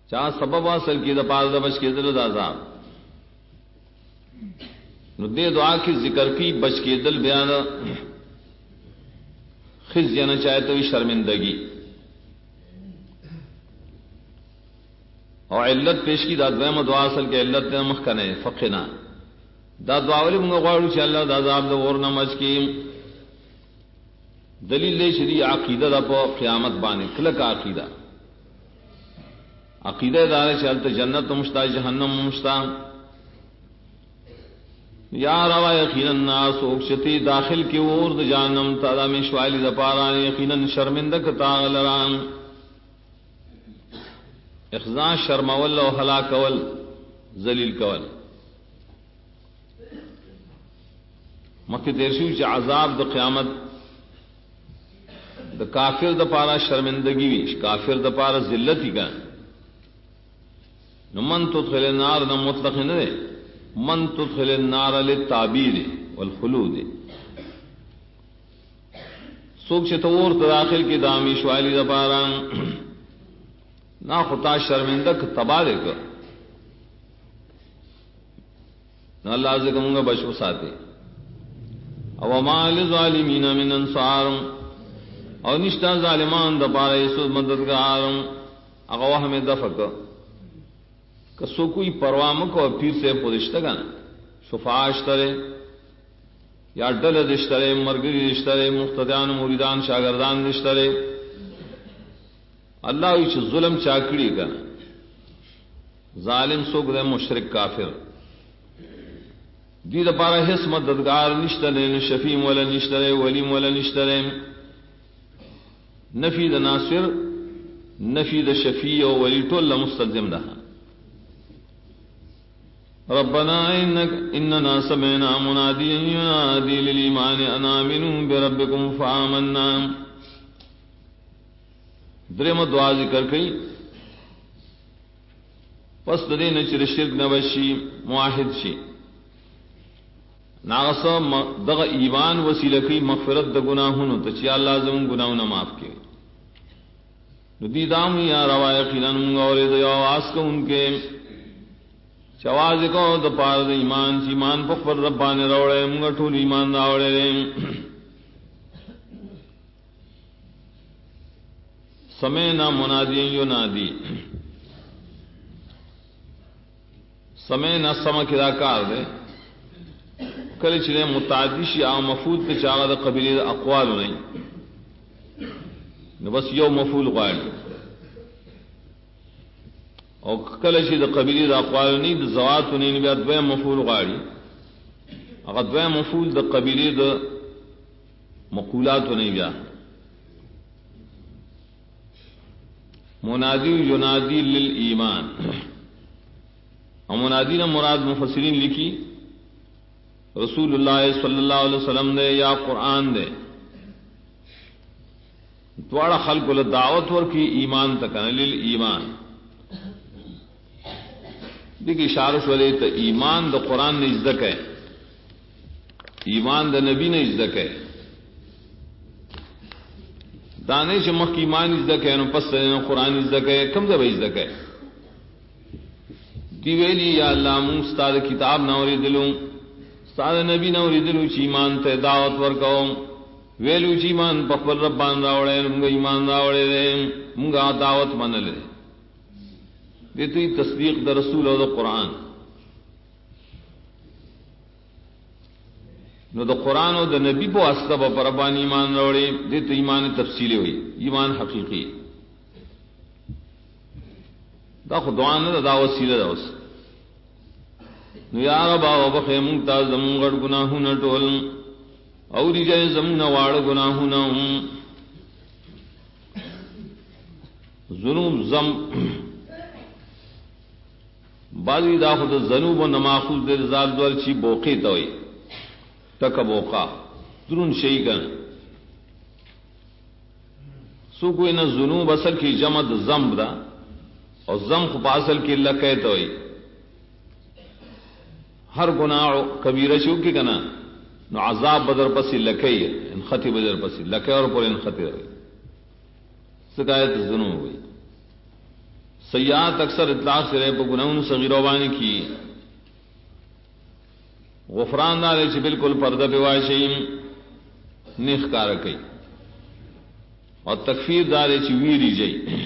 چا سبب اصل کی دا پار دا بچ کے دل دا عذاب نو دے دعا کی ذکر کی بچ کے دل بیان خزی نہ چاہے تو شرمندگی اور علت پیش کی دا دویم دعا اصل کے علت نے مخکنے فقنا دا دعا ولی منگا غوارو چا اللہ دا عذاب دا ورنا مچ کی دلیل لے شدی عقیدہ دا پا قیامت بانے کلک عقیدہ عقیدہ دارے چلتے جنت مشتا جہنم مشتا یا روا یقینا الناس اوکشتی داخل کی ورد جہنم تا میں شوالی دا پاران یقینا شرمندک تاغلران اخزان شرمول و ہلاکول ذلیل کول مکی تیرشو چا عذاب دا قیامت دا کافر دا پارا شرمندگی ویش کافر دا پارا ذلتی کا من تدخل النار نہ مطلق نہ دے من تدخل النار للتعبیر والخلود سوک چتور داخل کی دامی شوالی دا پارا نہ خطا شرمندک تباہ دے کر نہ اللہ سے کہوں گا بچو ساتے او ما للظالمین من انصار اور نشتا ظالمان دا پارا یسود مددگار اغواہ میں دفق کسو کوئی پروام کو پیر سے پودشتہ گا شفاعش ترے یا ڈل دشترے مرگری دشترے مقتدیان موریدان شاگردان دشترے اللہ ویچ ظلم چاکڑی کا ظالم سوک دے مشرک کافر دی دا پارا حس مددگار نشترے شفیم ولا نشترے ولیم ولا نشترے نفی دا ناصر نفی دا شفیع و ولی طول مستلزم رہا ربنا اننا سمعنا منادیا ینادی للایمان ان آمنوا بربکم فآمنا درم دعا ذکر کئی پس دین چر شرک نبشی موحد شی ناغس دغ ایمان وسیلہ کی مغفرت د گناہوں تو چیا اللہ زمون گناہوں معاف کے ندی دام یا روا یقینا اور دیا واس کو ان کے چواز کو د پار د ایمان چی ایمان پر ربان روڑے منگا ٹھول ایمان راوڑے سمعنا منادی ینادی سمعنا سما کدا کار دے کل چلے متعدش یا مفعول تے چاغ دا قبیلی دا اقوال نہیں نو بس یو مفعول غائب او کل چ دا قبیلی دا اقوال نہیں دا زوات نہیں بیا دویم مفعول غاڑی اگر دویم مفعول دا قبیلی دا مقولات نہیں بیا منادی ینادی للایمان اور منادی نے مراد مفسرین لکھی رسول اللہ صلی اللہ علیہ وسلم دے یا قرآن دے دوڑا خلق دعوت ور کی ایمان تک للایمان دیکھ اشارہ والے تو ایمان دا قرآن نے عزت ہے ایمان دا نبی نے عزت ہے دانے چمک کی ایمان عزت ہے پس قرآن عزت ہے کم جب عزت ہے دیویلی یا اللہ من استاد کتاب نہ اوری دلوں استاد نبی نہ اوری دلوں چی ایمان تے دعوت ور کو ویلو چی ایمان پپل ربان راوڑے منگا ایمان راوڑے دے منگا دعوت من لے دیتی تصدیق دا رسول و دا قرآن نو دا قرآن و دا نبی پو اسطب پر ربان ایمان راوڑے دیتی ایمان تفصیلی ہوئی ایمان حقیقی دا خدوان دا وسیلہ دا اس نو یا رب آو بخی منگتا زمون غڑ گناہو نٹول اوری جائے زمون وار گناہو نام ذنوب زم بعضی دا خود ذنوب و نماخوز دیر زال دوال چی بوقی توئی تک بوقا درون شئی کن سو کوئی نا ذنوب اصل کی جمع زمب دا اور زم خپاسل کی اللہ کہتا ہوئی ہر گناہ کبیرہ شو کی کنا نو عذاب بدر پسی لکھئی انخطی بدر پسی لکھئی اور پر انخطی رہی سکایت ذنوب ہوئی سیئات اکثر اطلاق سے پا گناہوں صغیرہ وانی کی غفران دارے چی بالکل پردہ پیواشیم نیخ کارکی اور تکفیر دارے چی ویری جئی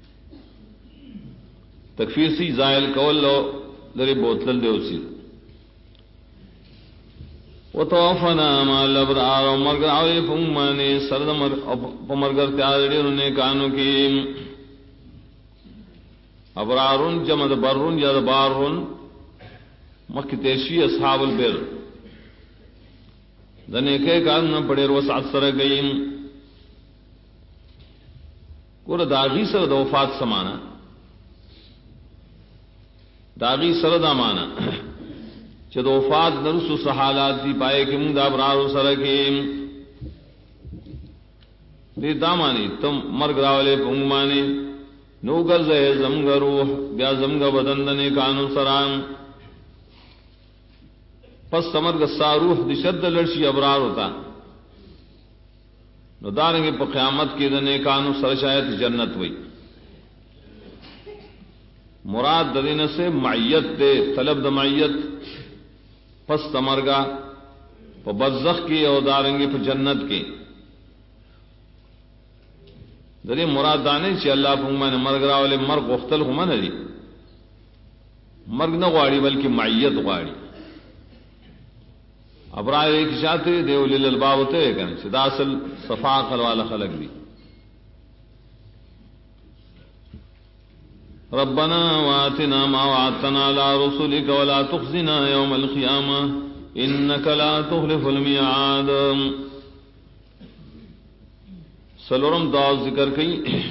تکفیر سی زائل کول لو لرے بوتل دے اسی وطوفنا مع الابرار ومرگر آوے فمانے سرد مرگر تیادری انہیں کانوں کی ابرارون جمد برون یا بارون مکی تیشی اصحاب البر دنے کے کارن پڑے رو سات سر گئیم کور داغی سر دا وفات سمانا داغی سر دا مانا چھ دا وفات نرسو سحالات دی پائے کہ من دا ابرارو سر گئیم دی دامانی تم مرگ راولے پنگمانی نو گرزے زمگ روح بیا زمگ بدندنے کانو سران پس سمرگ سا روح دی شد لڑشی ابرار ہوتا نو دارنگی پا قیامت کی دنے کانو سرشایت جنت ہوئی مراد دین سے معیت دے طلب دا معیت پس سمرگا پا برزخ کی او دارنگی پا جنت کی دلی مراد دانے چی اللہ پنگمان مرگ راولے مرگ اختل ہو من دی مرگ نہ غاڑی بلکہ معیت غاڑی ابرار ایک شاطر دیو لیل الباب ہوتے ہیں کہ سدا اصل صفا عقل والا خلق دی ربنا واتنا ما وعدتنا على رسلك ولا تخزنا يوم القيامة انك لا تخلف الميعاد سلورم دعا ذکر کئی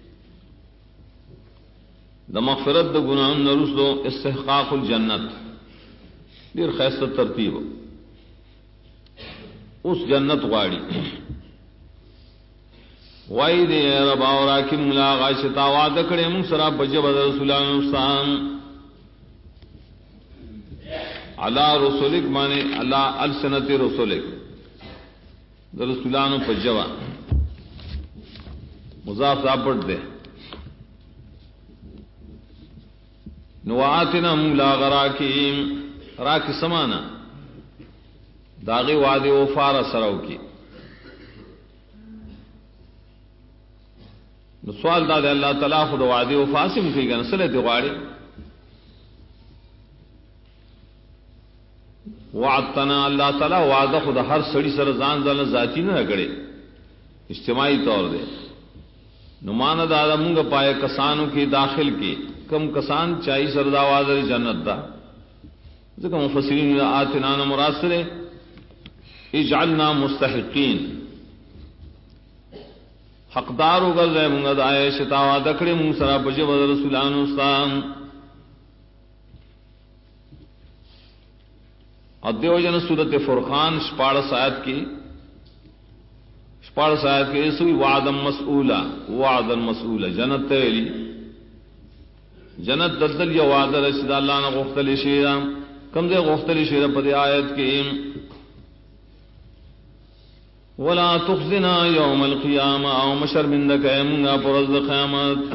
دا مغفرت دا گناہ نرسلو استحقاق الجنت دیر خیست ترتیب اس جنت غاڑی وائی دے ربا اور آکی ملاغا شتا وعدہ کڑے من سرا بجب رسولان استان علا رسولک مانے علا السنت رسولک دا رسولان پجبا مضاف پڑھ دے نواتنا ملاغا راکی سمانا داغی وعدے وفار سرو کی سوال دا دے اللہ تعالیٰ خود وعدے وفاسم کی گا نسلت غاڑی وعدتنا اللہ تعالیٰ وعدہ خود ہر سڑی سرزان زانا ذاتی نہ کرے اجتماعی طور دے نمان دادا منگا پائے کسانوں کی داخل کی کم کسان چاہی سردا وادر جنت دا ذکر مفسرین آتنا مراسلے اجعلنا مستحقین حقدار اگر رہے منگا دائے شتاوا دکڑے منگ سرا بجب رسولان استان ادیو جن صورت فرقان شپاڑس آیت کی سوی وعدم مسئولا وعدم مسئولا جنت تیلی جنت دلدل یا وعدہ رسید اللہ نا غختل شیرہ کم دے غختل شیرہ پدی آیت کی ولا تخزنا یوم القیامہ او مشرمندک اے منگا پرز قیامت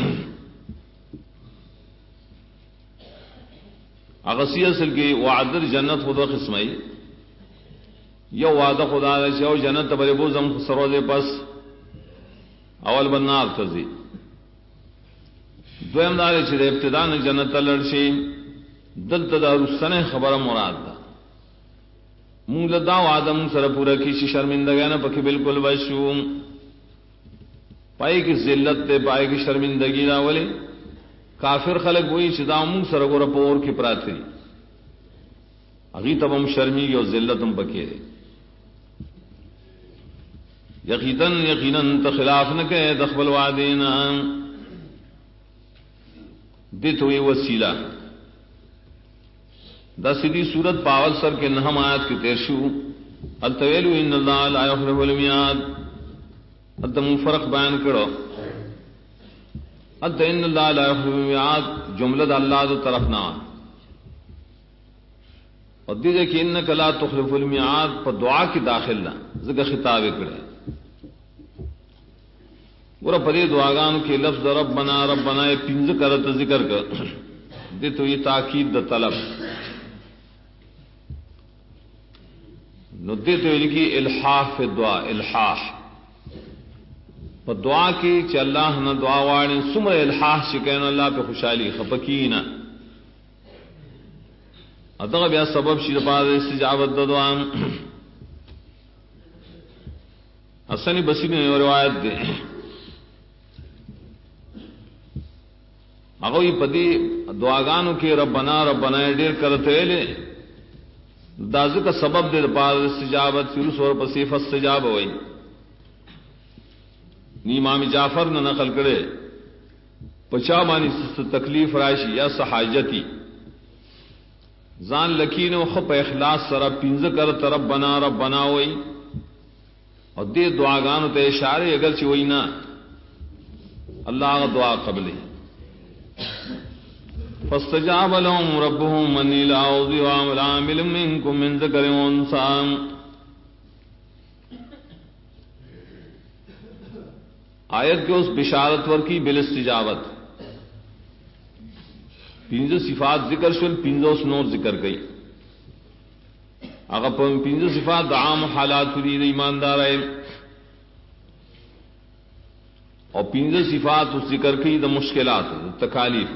اغسی اصل کی وعدر جنت خدا قسمائی یو وعدہ خدا دے چاہو جنت بری بوزم سرو دے پس اول بنار تزی دویم دارے چھے دے ابتدان جنت لڑشی دل تدا رسن خبر مراد دا مونگ لدا وعدہ مونگ سر پورا کیشی شرمندگینا پکی بالکل بشو پائی کی ذلت دے پائی کی شرمندگی دا ولی کافر خلق وہی چدا مونگ سر گورا پور کی پراتری اگی تب ہم شرمی اور ذلت ہم پکے دے یقیناً تخلاف نہ کہ دخبل وعدینا دت ہوئی وسیلہ دا سیدھی صورت پاول سر کے نہم آیات کی تیرشو الطویلو ان اللہ لا یخلف المیعاد ادم فرق بیان کرو اد ان اللہ لا یخلف المیعاد جملہ دا اللہ دو طرف نہ اور دیجئے کہ انک لا تخلف المیعاد پر دعا کی داخل نہ ذکر خطاب کرے گورا پدے دعاگان کے لفظ ربنا ربنا پنج کرت ذکر کر دے تو یہ تاکید د طلب ندے تو لکھی الحاح فی دعا الحاح پر دعا کی چ اللہ نہ دعا واڑی سمر الحاح شکین اللہ پہ خوشحالی خپکینا ادغ بیا سبب شیر پار استجابت دعا حسن بصری نے روایت دے اگوی پدی دعاگانو کے ربنا ربنا ډیر کرتے لے داز کا سبب دے پار استجابت فیروس اور پسی فاستجاب ہوئی نی امام جعفر نے نقل کرے پچا مانی تکلیف راشی یا سحاجتی زان لکینو خپ اخلاص سرا پینز کر رب بنا ہوئی اور دے دعاگانو تے اشارے اگر چی ہوئی نا اللہ دعا قبلی فاستجاب لهم ربهم انی لا اضيع عمل عامل منكم من ذکر و انثى آیت کے اس بشارت ور کی بالاستجابت پنج صفات ذکر شل پنجوس نور ذکر گئی اگر پنج صفات عام حالات دی ایماندار ہے اور پنج صفات اس ذکر کی دا مشکلات تکالیف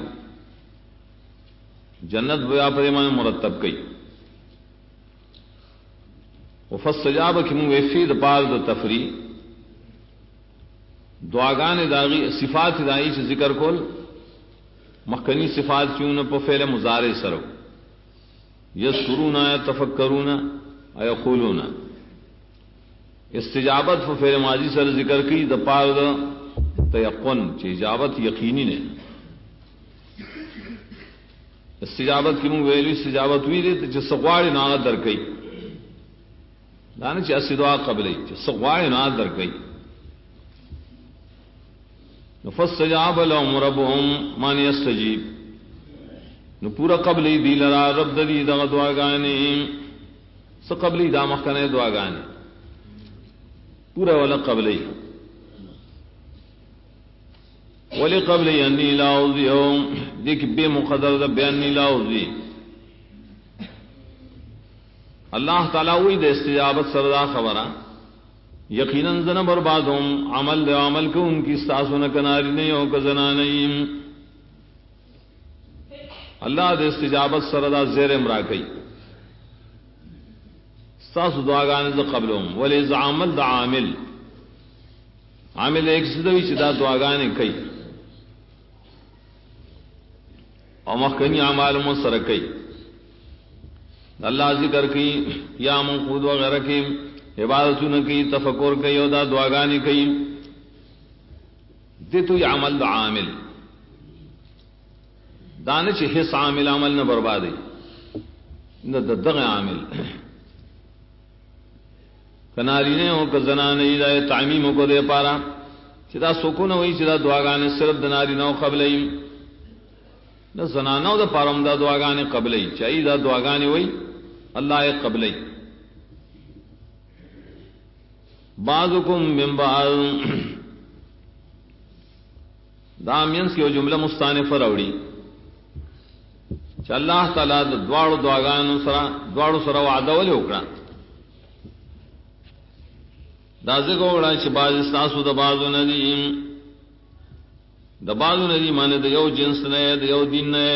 جنت بیا پریمان مرتب کئی وفاستجاب کی مویفی دا پار دا تفریح دعاگان داغی صفات دائی سے ذکر کول مخکنی صفات کیوں پا فعل مضارع سرو یذکرون یتفکرون ایقولون استجابت پا فعل ماضی سر ذکر کی دا پار دا تیقن چی اجابت یقینی نے استجابت کی منگ ویلو استجابت ہوئی دیتے چی سغواری ناغت در کئی دانا چی اسی دعا قبلی چی سغواری ناغت در کئی فاستجاب لهم ربهم من يستجيب نو پورا قبلی دی لرا رب دی دا دعاگانی سا قبلی دا مخکنے دعاگانی پورا والا قبلی ولی قبلی انی لا اضیع دیکھ بے مقدر دا بے انی لا اضیع اللہ تعالیٰ وی دا استجابت سردا خبرہ یقیناً زن برباد ہوں عمل دے عمل کو ان کی استاسو نکناری نہیں ہو کزنا نہیں اللہ دے استجابت سردا زیر امراکی استاسو دعاگان دا قبلهم ولی از عمل دا عامل عامل ایک سدوی چدا دعاگان کئی اور مخکنی اعمال مسرکی اللہ ذکر کی یا منقود وغیرہ کی عبادتوں کی تفکر کی اور دا دعاگانی کی دے تو یہ عمل دا عامل دانچ حص عامل عمل نہ بربادی نہ دغ عامل کناری نے ہو کہ زنانے دا تعمیم کو دے پارا چدا سکون ہوئی چدا دعاگانے صرف دناری نو قبلئی نہ زنانہ دا پارم دا دعاگانے قبلئی چاہیے دا دعاگانے ہوئی اللہ قبلئی بعضکم من بعض دامینس کی جملہ مستانف روڑی چ اللہ تعالی دوڑ دعاگان دوڑ سرا وعدہ ولی اکڑا دازے کو اڑا چ باز استاسو د بازو ندیم د بازو ندی مانے د یو جنس نے د یو دین نے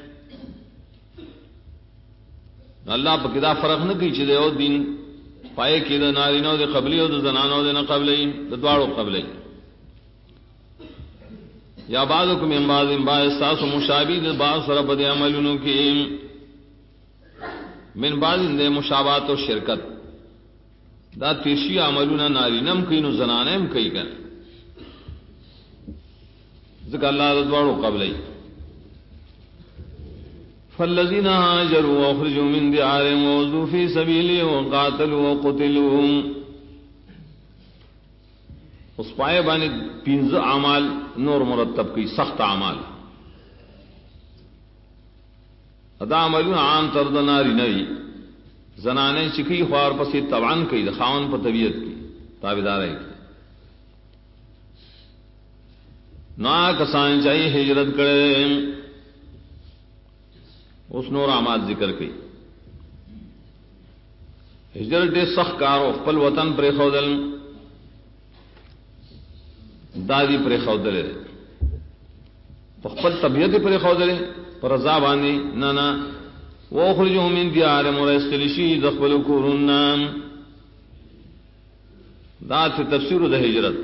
اللہ پاک دا فرق نہ کی چ د یو دین پائے کی دا نارینو دے قبلی و دا زنانو دے نا قبلی دا دوارو قبلی یا بعضکم من بعض استاس و مشابی دے بعض سرب دے عملونو کی من بعض دے مشابات و شرکت دا تیشی عملونا نارینم کئی نو زنانیم کئی کن ذکر اللہ دا دوارو قبلی فالذین هاجروا واخرجوا من دیارهم ووذوا فی سبیلی وقاتلوا وقتلوا اس پائے بانی پینز اعمال نور مرتب کی سخت اعمال ادا عملون عام ترد ناری نوی زنانے چکی خوار پسی طبعاً کی خاون پر طبیعت کی تابدار ہے نا کسان چاہیے ہجرت کرے اس نور آماد ذکر کی ہجرت سخت کارو خپل وطن پر خودل دادی پر خودل خپل طبیعت پر خودل پر رضا باندې نه وخرجوا من دیارهم ورستلشی دخل کورن ذات تفسیر د ہجرت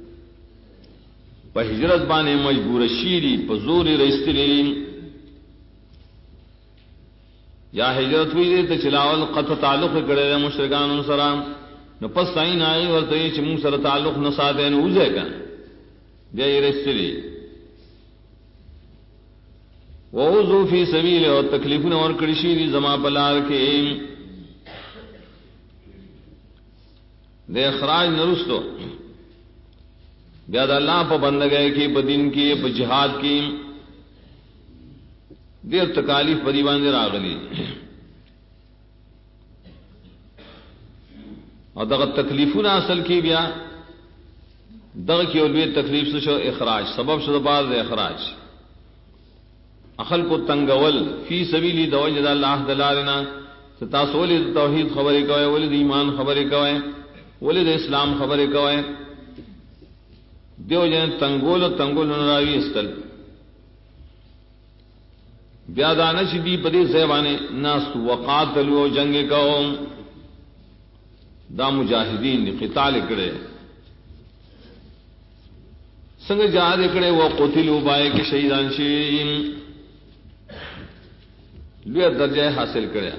په ہجرت باندې مجبور شيری په زور رستلی یا ہجرت وی ته چلاول قطع تعلق کړي مشرکان سره نو پس ساين آئی ورته چې موږ سره تعلق نه ساته نه وځه کا بیا یې رستلی ووضو فی سبیل اور تکلیفونه اور کړي شي زما بلار کې د اخراج نرستو بیا د الله په بندګۍ کې په دین کې په جهاد کې ډېر تکالیف په دی باندې راغلي او دغه تکلیفونه اصل کې بیا دغه کې اولوی تکلیف څه شو اخراج سبب شو د بعض اخراج اخل کو تنگول فی سبیلی دوجد اللہ دلالنا تاسو ولید توحید خبرې کوي ولید ایمان خبرې کوي ولید اسلام خبرې کوي دیو جن تنگول راوی استل بیا دانه چې دی په دې ځایونه ناس وقاتلوا جنگ کوم دا مجاهدین قتال کړي څنګه جهاد کړي او قتلوا بای کې شهیدان شي لوی درجه حاصل کړیا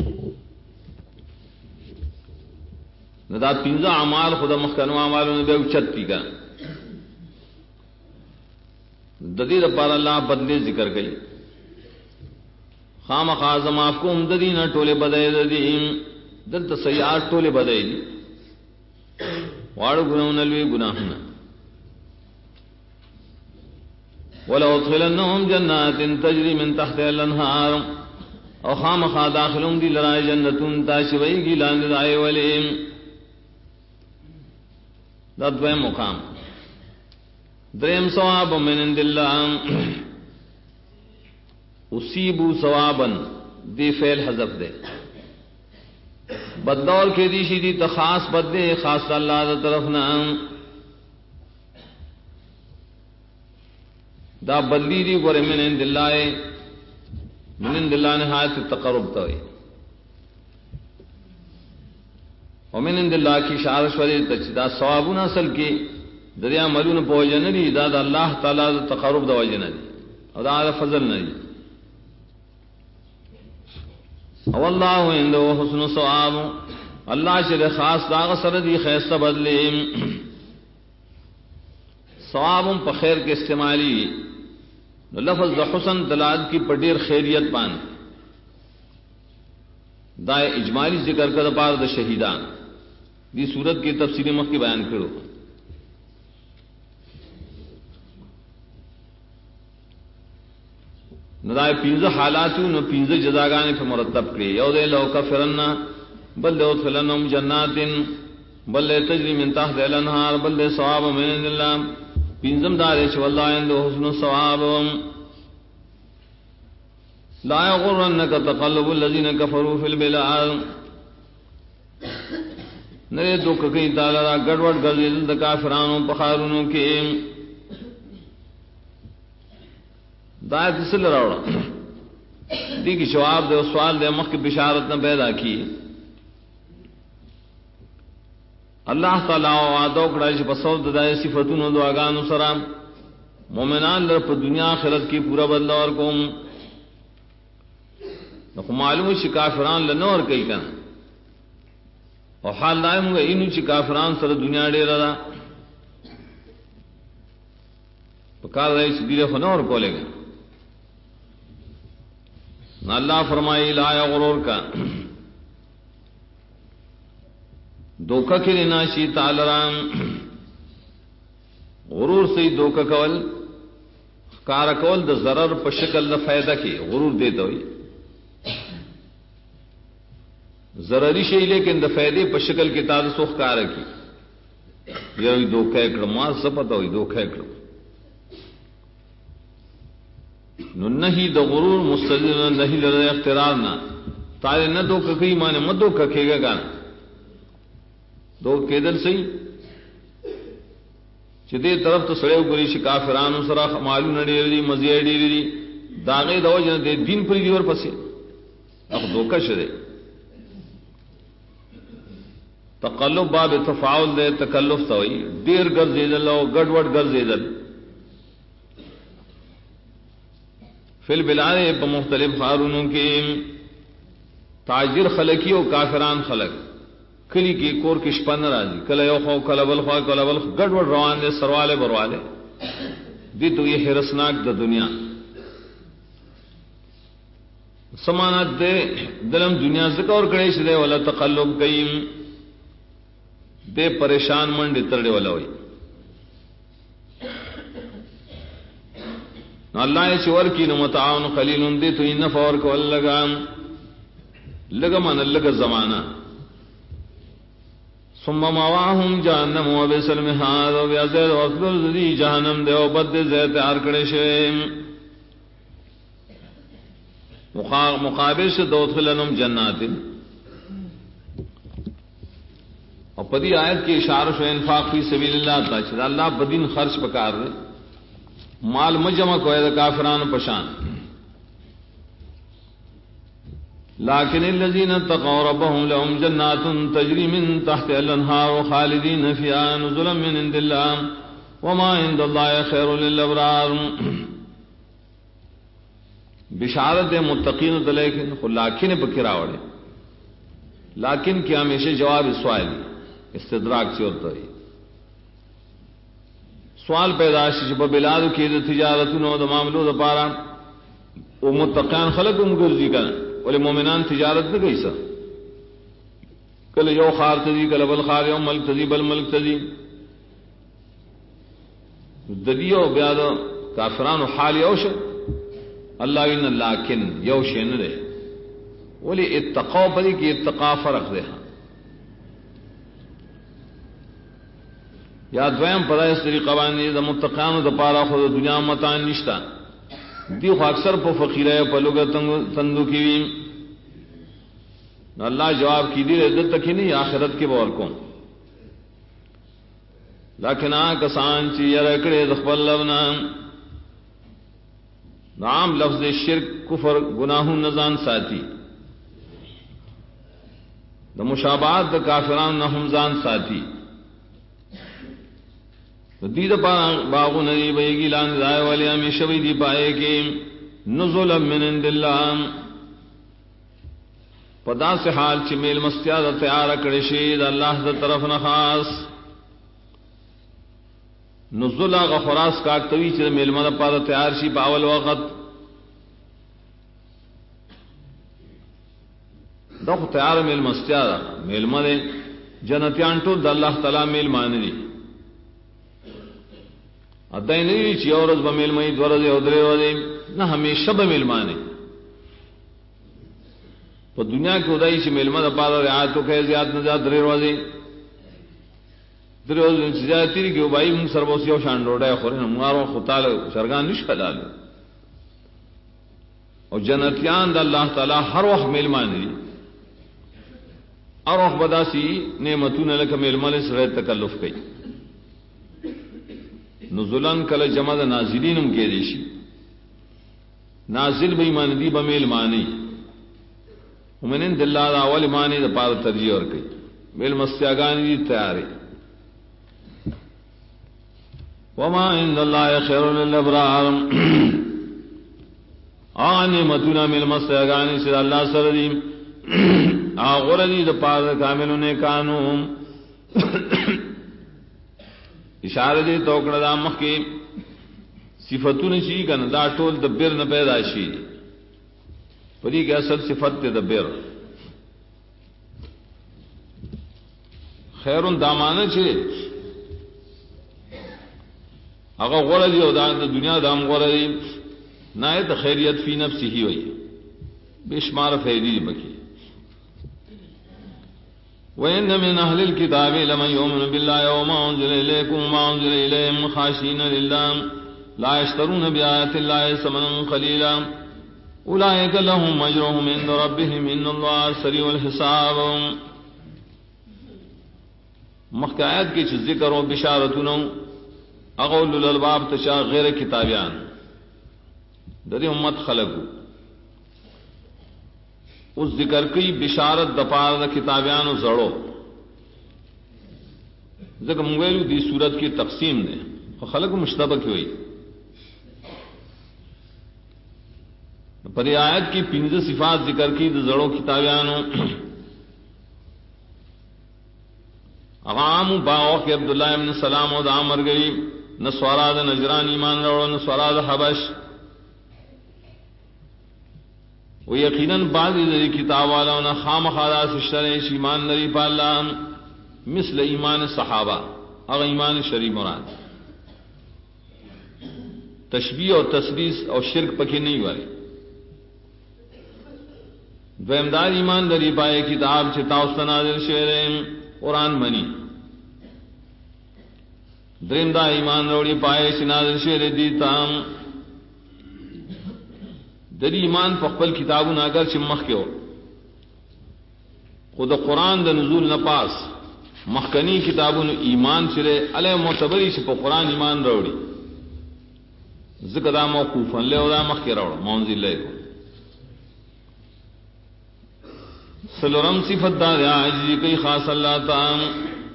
نو دا پنځه اعمال خدا مخکنو اعمالونو به اوچت دي کا د دې لپاره الله بدله ذکر کوي خامخ اعظم اپ کو مددین ټوله بدای دي دلته سیئات ټوله بدای دي واړو ګناونه لوی ګناهونه ولو ادخلنهم جنات تجري من تحتها الانهار او خامخا داخلون دی لرائے جنتون تاشوئی گی لاند دائے ولیم دادوئے مقام دریم ثواب من عند اللہ اصیبو ثوابا دی فعل حذف دے بددور کے دیشی دی تخاص بد دے خاص اللہ دا طرفنا دا بدلی دی گورے من عند اللہ من عند اللہ نہایت تقرب توئی ومن عند اللہ کی شعر شوری دا ثوابون اصل کی دریا ملون پوجن دی دا اللہ تعالی تقرب دا وجن دی او دا فضل نہیں او اللہ عنده حسن ثواب اللہ شر خاص دا غسر دی خیست بدلی ثواب په خیر کے استعمالی لفظ د حسن دلالت کی پډیر خیریت بان دا اجمالی ذکر کړه پار د شهیدان دی صورت کی تفصیلی مخ کی بیان کړو نو دا پنځه حالات نو پنځه جزاګانې په مرتب کړي یو د لو کفرنا بل د ادخلنهم جنات بل تجری من تحت الانهار بل ثواب من الله پینزم دارے چو اللہ عنده حسن الثواب لا یغرنک تقلب الذین کفروا فی البلاد نرے دکھ کئی تالا گڑوڑ گردیدل دا کافرانوں پخارونوں کے دایت اسل روڑا دی کی جواب دے سوال دے مخ کی بشارت نہ پیدا کی اللہ تعالی وعدو کړه چې په صوت دای صفاتونو دعاګانو سره مومنان لپاره په دنیا آخرت کې پورا بدلا ور کوم نو معلوم شي کافران له نور کوي کنه او حال دایم غوینو چې کافران سره دنیا ډیره ده په کار راځي چې دیره نور کولېګا نو الله فرمایي لا یغرور کا دوکا کے ناشی تعالرام غرور سے دوکا کول کار کول د ضرر په شکل د فائدہ کی غرور دیتا ہوئی ضرری شی لیکن د فائدے په شکل کی تعلق کار کی یہ دوکا کړه ما څه پتا وي دوکا کړه نو نہیں د غرور مستدل نہیں لرے اختراع نہ تارے نہ دو ککی مانے مدو ککے گا گانا دو کېدل صحیح چې دې طرف ته سړیو ګوري چې کافرانو سره مالونه ډېر دي مزې ډېر دي داغه د وجه د دین پر دی ور پسې اخ دوکه شری تقلب باب تفاعل دے تکلف توئی ډېر ګرځیدل او ګډوډ ګرځیدل فل بلاد په مختلف خارونو کې تاجر خلقی او کافران خلق کلی کی کور کې شپن راځي کله یو خو کله بل خو کله بل ګډوډ روان دي سرواله برواله دي تو یہ هرسناک د دنیا سمانت دے دلم دنیا ذکر کړي شه ولا تقلب کئم دے پریشان منډه ترډه ولا وي اللہ یہ چور کی نمتعاون قلیل دے تو ان فور کو لگا من لگا زمانہ ثم مواهم جہنم و بئس المہاد و بیازید وقتل ذی جہنم دے و بد زیت آرکڑے شویم مقابل سے دوتخلنم جنات اور پدی آیت کی اشارہ شو انفاق فی سبیل اللہ تا چیز اللہ بدین خرچ پکار رہے مال مجمع کو ہے کافران پشان لیکن الذین اتقوا ربهم لهم جنات تجری من تحت الانہار خالدین فیہا نزلا من عند اللہ وما عند اللہ خیر للابرار بشارت متقین لیکن لیکن پکراوڑے لیکن کیا ہمیشہ جواب سوال استدراک سے ہوتا ہے سوال پیدا شي په بلاد کې د تجارتونو د معاملو د پاره او متقین خلق هم ګرځي کنه ولې مؤمنان تجارت نه کوي څه کله یو خار ته کله بل خار یو ملک ته بل ملک ته د دیو بیا د کافرانو حال یو شو الله ان لکن یو شي نه ده ولې اتقوا پدې کې اتقا فرق ده یا دویم پدای اس طریقہ باندې د متقانو د پاره خو د دنیا متان نشتا دی خو اکثر په فقیره په لوګه تندو کی وی الله جواب کی دی عزت تک نہیں آخرت کے بور کو لیکن کسان چې یره د خپل لبنا نام لفظ شرک کفر گناہوں نزان ساتھی د مشابهت د کافرانو نه هم ځان ساتھی دید باغو ندی بیگی لان دائے والی ہمیشہ بھی دی پائے کہ نزلا من عند اللہ پدا سے حال چی میل مستیاد تیار کڑشید اللہ دا طرف نخاص نزلا غفراس کاکتوی چی میل مدى پادا تیار شی پاول وقت دخ تیار میل مستیاد میل مدى جنتیان تو دا اللہ تعالی میل مانے دی ادائی نہیں چی اور از بمیل مئی دورز او درے ورزے نہ ہمیشہ بمیل مانے تو دنیا کی ادائی چی میلمہ دا پادا رعایت کو کہے زیاد نزاد درے ورزے درے ورزے انسی زیادہ تیری کہ بائی مونگ سربوسی او شان روڑا ہے خورے نموارو خطال شرگان نش خلالو اور جنتیان دا اللہ تعالی ہر وقت میل مانے دی اور وقت بدا سی نعمتون لکا میلمہ لس رہ تکلف کئی نزلن کل جمع دا نازلینم کے دیشی نازل بی ماندی دی بمیل مانی ومنین دلہ دا اول مانی دا پار ترجیح اور کئی میل مستیاگانی دی تیاری وما عند اللہ خیر للابرار آنی مدونہ میل مستیاگانی سے اللہ سردیم آغردی دا پار کاملوں نے کانوم اشارہ دے توکڑا دا مخ کے صفتون چی کنا دا ټول د بیر نه پیدا شي پدې کې اصل صفت ته د بیر خیرون دامانه چې هغه غوړه دی او د دنیا دام غوړه دی نه ته خیریت فی نفسه وي بشمار فیدی بکی وَإِنَّ مِنْ أَهْلِ الْكِتَابِ لَمَنْ يُؤْمِنُ بِاللَّهِ وَمَا أُنْزِلَ إِلَيْكُمْ وَمَا أُنْزِلَ إِلَيْهِمْ خَاشِعِينَ لِلَّهِ لا يشترون بآيات الله ثمنا قليلا اولئك لهم اجرهم عند ربهم ان الله سريع الحساب. مخکایت کی ذکر و بشارتونو اغول الالباب تشا غیر کتابیان دری امت خلقو اس ذکر کی بشارت دپار کتابیان و زڑو ذکر مویلو دی صورت کی تقسیم دے خلق مشتبک ہوئی پر آیت کی 15 صفات ذکر کی زڑو کتابیانو عوام باو کہ عبداللہ ابن سلام و دا مر گئی نسوارا دا نجران ایمان روڑو نسوارا دا حبش و یقیناً بعضی ذری کتاب والا نا خام خادا سشترش ایمان نری پالا مثل ایمان صحابہ اگر ایمان شریف مراد تشبیہ اور تسلیس اور شرک پکی نہیں والے دویمدار ایمان دری پائے کتاب چتاؤ نازل شعر قرآن منی درندہ ایمان روڑی پائے نازل شعر دیتا دری ایمان پخپل کتابوں ناگر چمخ کے ہو خود قرآن دا نزول نپاس مخکنی کتابوں ایمان چرے علیہ معتبری سے قرآن ایمان روڑی ذکر دا موقوفا لے دا مخ کے روڑ منزل لے کو سلورم صفت دا عاجزی کئی خاص اللہ تعالی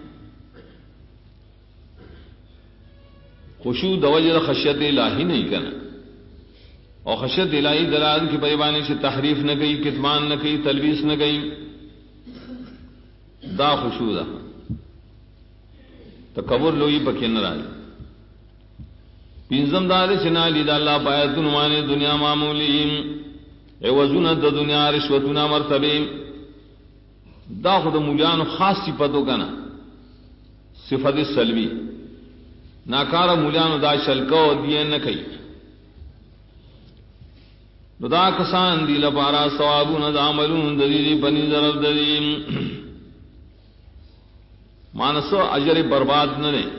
خشوع دوجر خشیت الہی نہیں کرنا اور خشیت الہی دلال کی پریبانی سے تحریف نہ گئی کتمان نہ گئی تلویس نہ گئی دا خشوع دا تکبر لوئی پکی نہ راج پینزم دار چنا لید اللہ پایت نمانے دنیا معمولی عوضون دا دنیا رشوتنا مرتبے دا خود مولیان خاص صفتوں کا نا صفت سلوی ناکار مولیان دا شلکو دیے نہ کئی دا کسان دی لپارا ثوابون دا عملون دلیلی بنی ضرب دلیم مانسو اجر برباد نہ لیں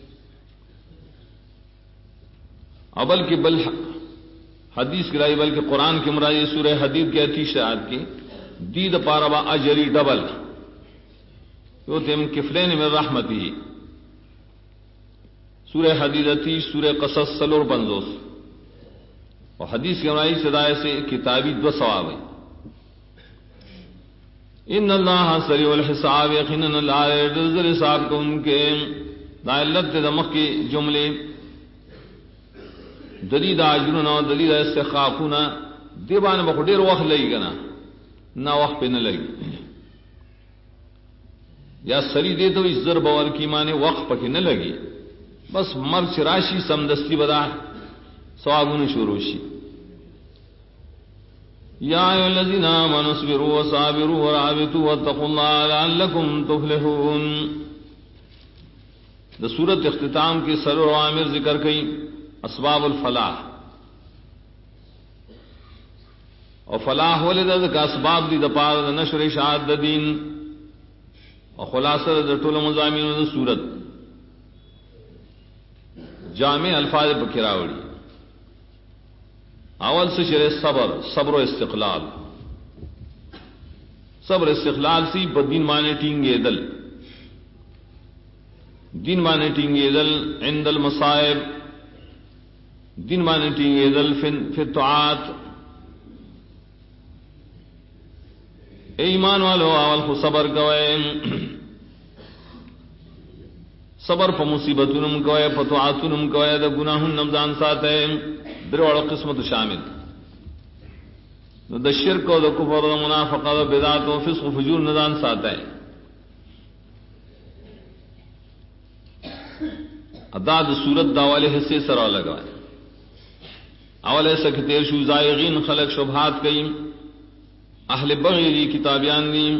ابل کی بل حدیث کی رائی بلکہ قرآن کی مراد سورہ حدید کی 30 آیت کی دید پاربا اجری ڈبل یوتیم کفلین من رحمتی سورہ حدید 30 سورہ قصص سلور 50 اور حدیث کے مرائی صدای سے کتابی 2 ثواب ہے ان اللہ سریع الحساب یقیناً اللہ جزر حساب کو ان کے دائلت دمق کی جملے دلید آجرنا دلید استخاقنا دیبان بخو دیر وقت لگی گنا نہ وقت پہ نہ لگی یا سری دے تو اس ضرب اور کی مانے وقت پہ نہ لگی بس مرچ راشی سمدستی بدا ثوابون شروشی یا ایھا الذین آمنوا اصبروا وصابروا ورابطوا واتقوا اللہ لعلکم تفلحون. دا سورت اختتام کی سر و عامر ذکر کی اسباب الفلاح اور فلاح ولد کا اسباب دی دپار دا نشر اشاعت دا دین اور خلاصہ دا طول مضامین دا سورت جامع الفاظ بکراوڑی اول سے شرع صبر و استقلال. صبر استقلال سی بدین مانے ٹینگے دل دین مانے ٹینگے دل عند المصائب دین مانے ٹینگے دل فی الطاعات. اے ایمان والو اول خو صبر کوئے صبر پا مصیبتونم کوئے پا طاعتونم کوئے دا گناہن نمزان ساتے دروڑا قسمت شامل دا شرک و دا کفر و دا منافقہ دا بدعات و فسق و فجور ندان ساتے ادا دا صورت دا والے حصے سر لگوائے. اول ایسا کہ تیر شو زائغین خلق شبہات کئی اہل بغیری کتابیان دی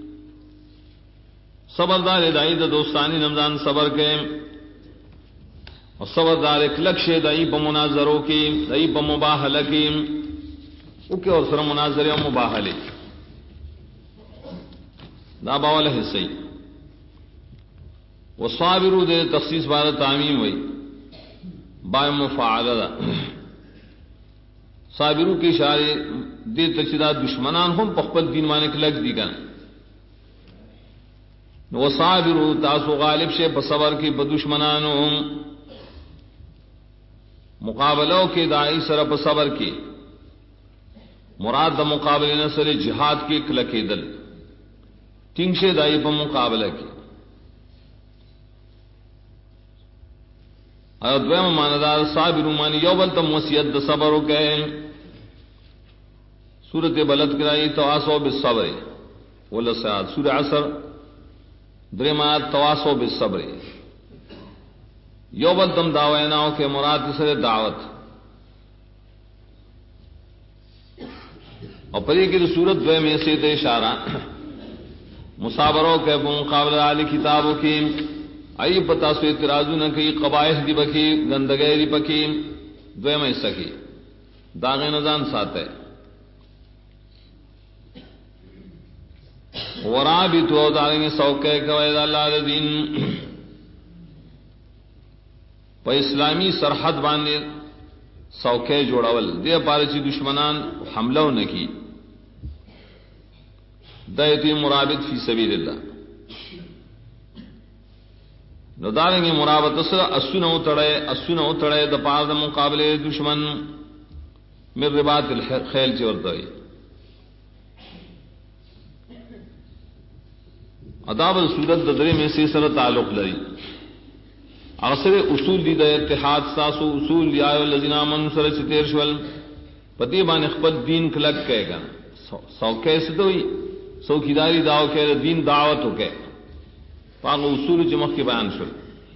صبردار دائی دا دوستانی نمزان صبر کے اور صبردار ایک لکش دائی پا مناظروں کی دائی پا مباحلہ کی اوکے اور سر مناظرے و مباحلے دا باول حصی وصابرو دے تخصیص بارہ تعمیم ہوئی با مفاعلہ صابرو کی اشارے دے تچدا دشمنان ہم پخپل دین مانے کلک دی گن نو صابرو تاسو غالب شے بصبر کی بدشمنانو مقابلوں کے دائی سر بصبر کی مراد دا مقابلے نسل جہاد کی کلکی دل تنگ سے دائی پا مقابلہ کی اور دویم ماندار صابرو مانی یوبل تم وسیعت دا صبرو کہے سورت بلد کرائی تواسو بالصبر والسعاد سورہ عصر درمات تواسو بالصبر یوبل تم دعویناو کے مراد سر دعوت اور پری کی صورت دوے میں سے تے اشارہ مصابروں کے مقابلہ علی کتابوں کی ای پتا سو اعتراض نہ کی قبائح دی بکی گندگی دی بکی دوے میں سکی داغ نزان ساتھ ہے ورابطو دارنگ سوکے کوید اللہ دین پا اسلامی سرحد باندے سوکے جوڑاول دے پارے چی دشمنان حملہ نکی دایتی مرابط فی سبیل اللہ نو دارنگی مرابط اصلا اسونو تڑے دا پار دا مقابلے دشمن من رباط الخیل چورتوئی اداب صورت ددرے میں سے سر تعلق لری اکثر اصول دی دا اتحاد ساسو اصول دی آئے والذین آمنوا سر چتیر شول پتی بان اخبر دین کلک کہے گا سو کیسے دوئی سو کداری داو کہے دین دعوت ہو کہے پاک اصول چمک کے بیان شول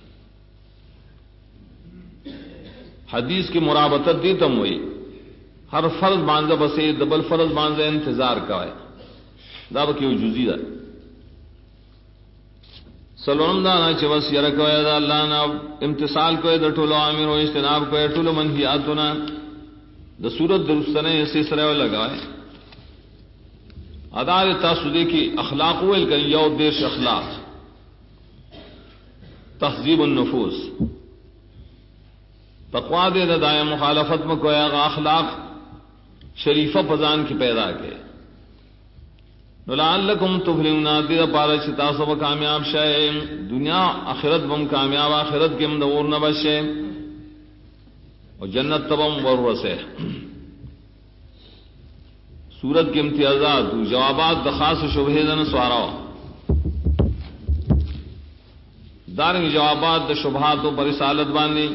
حدیث کی مرابطت دی تم ہوئی ہر فرض باندھا بسے دبل فرض باندھا انتظار کا ہے دا بکی وہ جزی دا سلام دانا چوس یرکوے دا اللہ نا امتصال کوئے دا ٹولو عامر و اجتناب کوئے ٹولو منحیاتنا دا صورت درستنے اسی سرے لگائے ادار تاسو دے کی اخلاق ویل کر یو دیش اخلاق تہذیب النفوس تقوا دے دا دائم مخالفت میں کوئی اخلاق شریفہ پزان کی پیدا کے لعلکم تفلحون دے پارا چتا سب کامیاب شے دنیا آخرت بم کامیاب آخرت کے مدور نہ بشے اور جنت تبم ورسے سورت کے امتیازات جوابات دخاص شبہ دن سوارا دارنگ جوابات د شبہات پر رسالت باندھی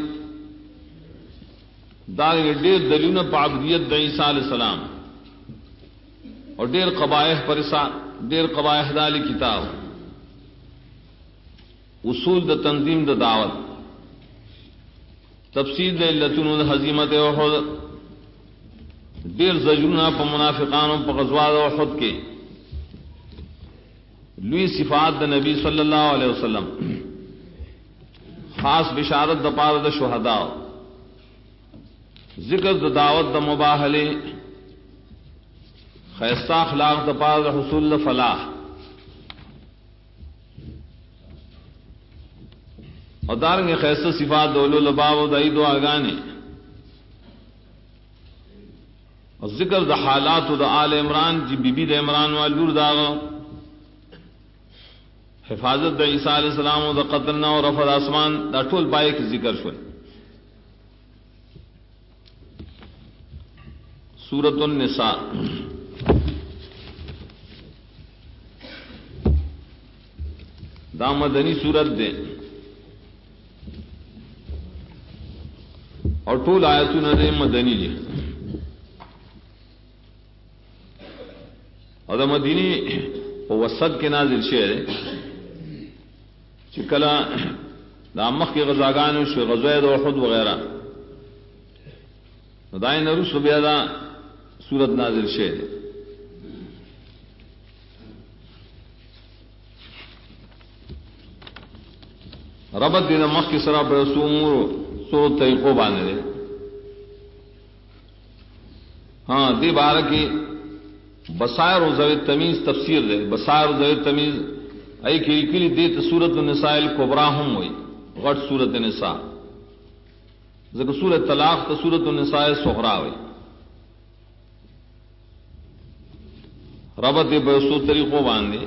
دارنگ ڈیر دلیون پابدیت د عیسیٰ علیہ السلام اور ڈیر قبائح ڈیر قبائح دالی کتاب اصول د تنظیم د دعوت تفسیر د علتون حزیمت احد ڈیر زجرنا پا منافقانوں پا غزوات احد کے لوی صفات د نبی صلی اللہ علیہ وسلم خاص بشارت د پار د شہداء ذکر د دعوت د مباہلے خیستہ اخلاق د پار د حصول فلاح اور دارنگ خیستہ صفات دولو لباب و دعید و آگانے اور ذکر د حالات د آل عمران جی بی بی د عمران والور داغ حفاظت د عیسیٰ علیہ السلام و د قتلنا و رفض آسمان دا ٹول پائے کی ذکر شوئے سورۃ النساء دا مدنی سورت دے اور ٹول آیتون دے مدنی دے اور دا مدینی وسط کے نازل شعر چکلا دا مخ کے غزاگان شو غزوہ دو احد وغیرہ دائیں نروس بیادا سورت نازل شعر ربط دینا مخ کی سرا پر سومور سورت طریقوں بانے دے ہاں دی بارہ کی بصائر و ذوی تمیز تفسیر دے بصائر و ذوی تمیز ای کلی دیت سورت النساء الکبریٰ ہم ہوئی غٹ سورت النساء ذکر سورۃ طلاق تو سورۃ النساء صغرا ہوئی ربط بے سو طریقوں باندھے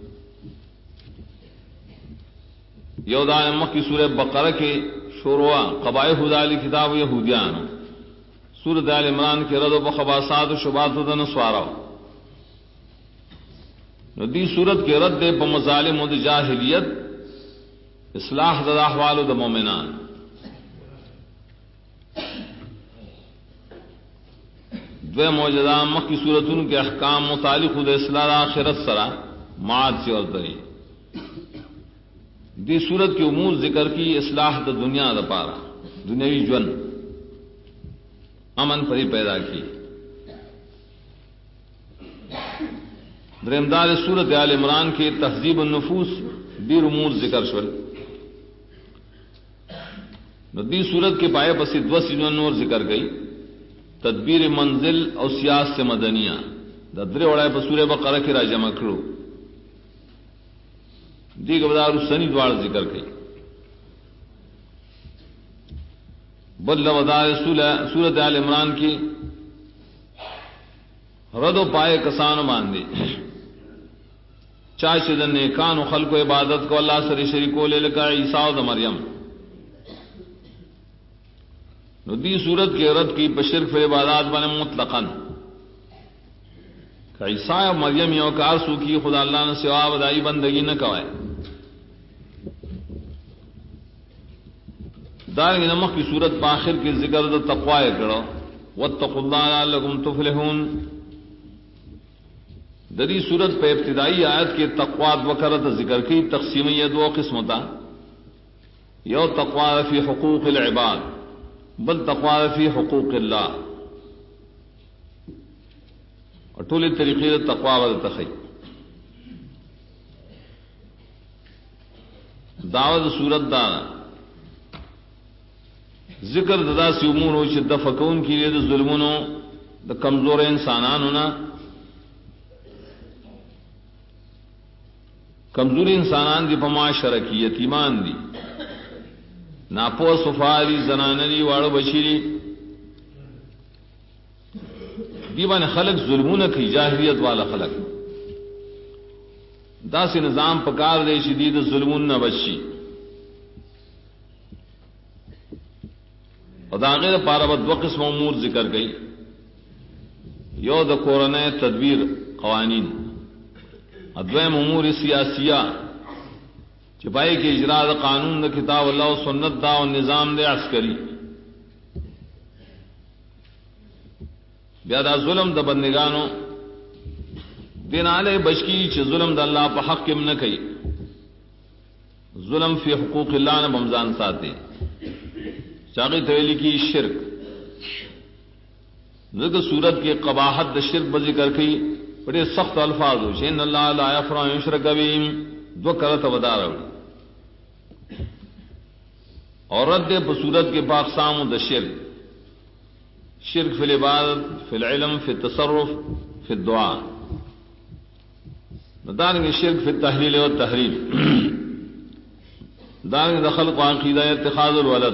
یودان مکی سورہ بقرہ کے شروع قبائح ذال کتاب یہودیان سورۃ آل عمران کے رد و خباثات و شبہات و نسوارا دی سورت کے رد پا مظالم و جاہلیت اصلاح دا احوال و دا مومنان دوے موجودہ مکی صورتوں کے احکام متعلق دا اصلاح دا آخرت سرا معاد سے اور دری دی صورت کی امور ذکر کی اصلاح دا دنیا دا پارا دنیاوی جون امن پری پیدا کی درمدار سورت آل عمران کے تہذیب النفوس دیر امور ذکر شول دی صورت کے پائے پسی دو سیزن نور ذکر گئی تدبیر منزل اور سیاست سے مدنیہ ددرے وڑائے پسورے بقرہ کے راجہ مکرو دی گبدار سنی دوار ذکر گئی بل ودار سورت آل عمران کی رد و پائے کسان باندھے چاچے دن کان و خلق و عبادت کو اللہ سر شریکو لے لکا عیسیٰ و مریم نو دی صورت کے رد کی بشرک فی عبادات بنے مطلقاً کہ عیسیٰ و مریم یو کار سو کی خدا اللہ نے سوا بدائی بندگی نہ کوائے دارنگی نمک کی صورت پاخر کی ذکر دا تقوی کرو واتقوا اللہ لعلکم تفلحون دری صورت پہ ابتدائی آیت کے تقوی وکرت ذکر کی تقسیمیہ دو قسمتا یو تقوی فی حقوق العباد بل تقوی فی حقوق اللہ اور طول طریقے تقوی و تخی دعوت صورت دانا ذکر ددا سی امور ہو چھ دفقون کی لیے ظلمونو دا کمزور انسانان ہونا کمزوری انسانان دی پماشرہ کی یتیمان دی ناپو سفاری زنانری واڑو بشیری دیوان خلق ظلمون کی جاہلیت والا خلق دا سی نظام پکار دے شدید ظلمون نہ بچی اور داغیر پاربت دو قسم امور ذکر گئی یو دا کورنہ تدبیر قوانین ادویم امور سیاسیہ چپائی کے اجراء دا قانون دا کتاب اللہ و سنت دا و نظام دے عسکری بیادا ظلم دا بندگانو دین آلے بچکی چھ ظلم دا اللہ پا حق کم نہ کئی ظلم فی حقوق اللہ نے بمزان ساتے چاقی تولی کی شرک ذکر صورت کی قباحت دا شرک بذکر کی بڑے سخت الفاظ ہو ان اللہ لا یغفر ان یشرک بہ دو کرت ودار اور رد بصورت کے باقسام دا شرک شرک فی العبادت فی العلم فی التصرف فی الدعاء دارنگ شرک فی التحلیل و التحریم دارنگ دخل کو عقیدہ اتخاذ الولد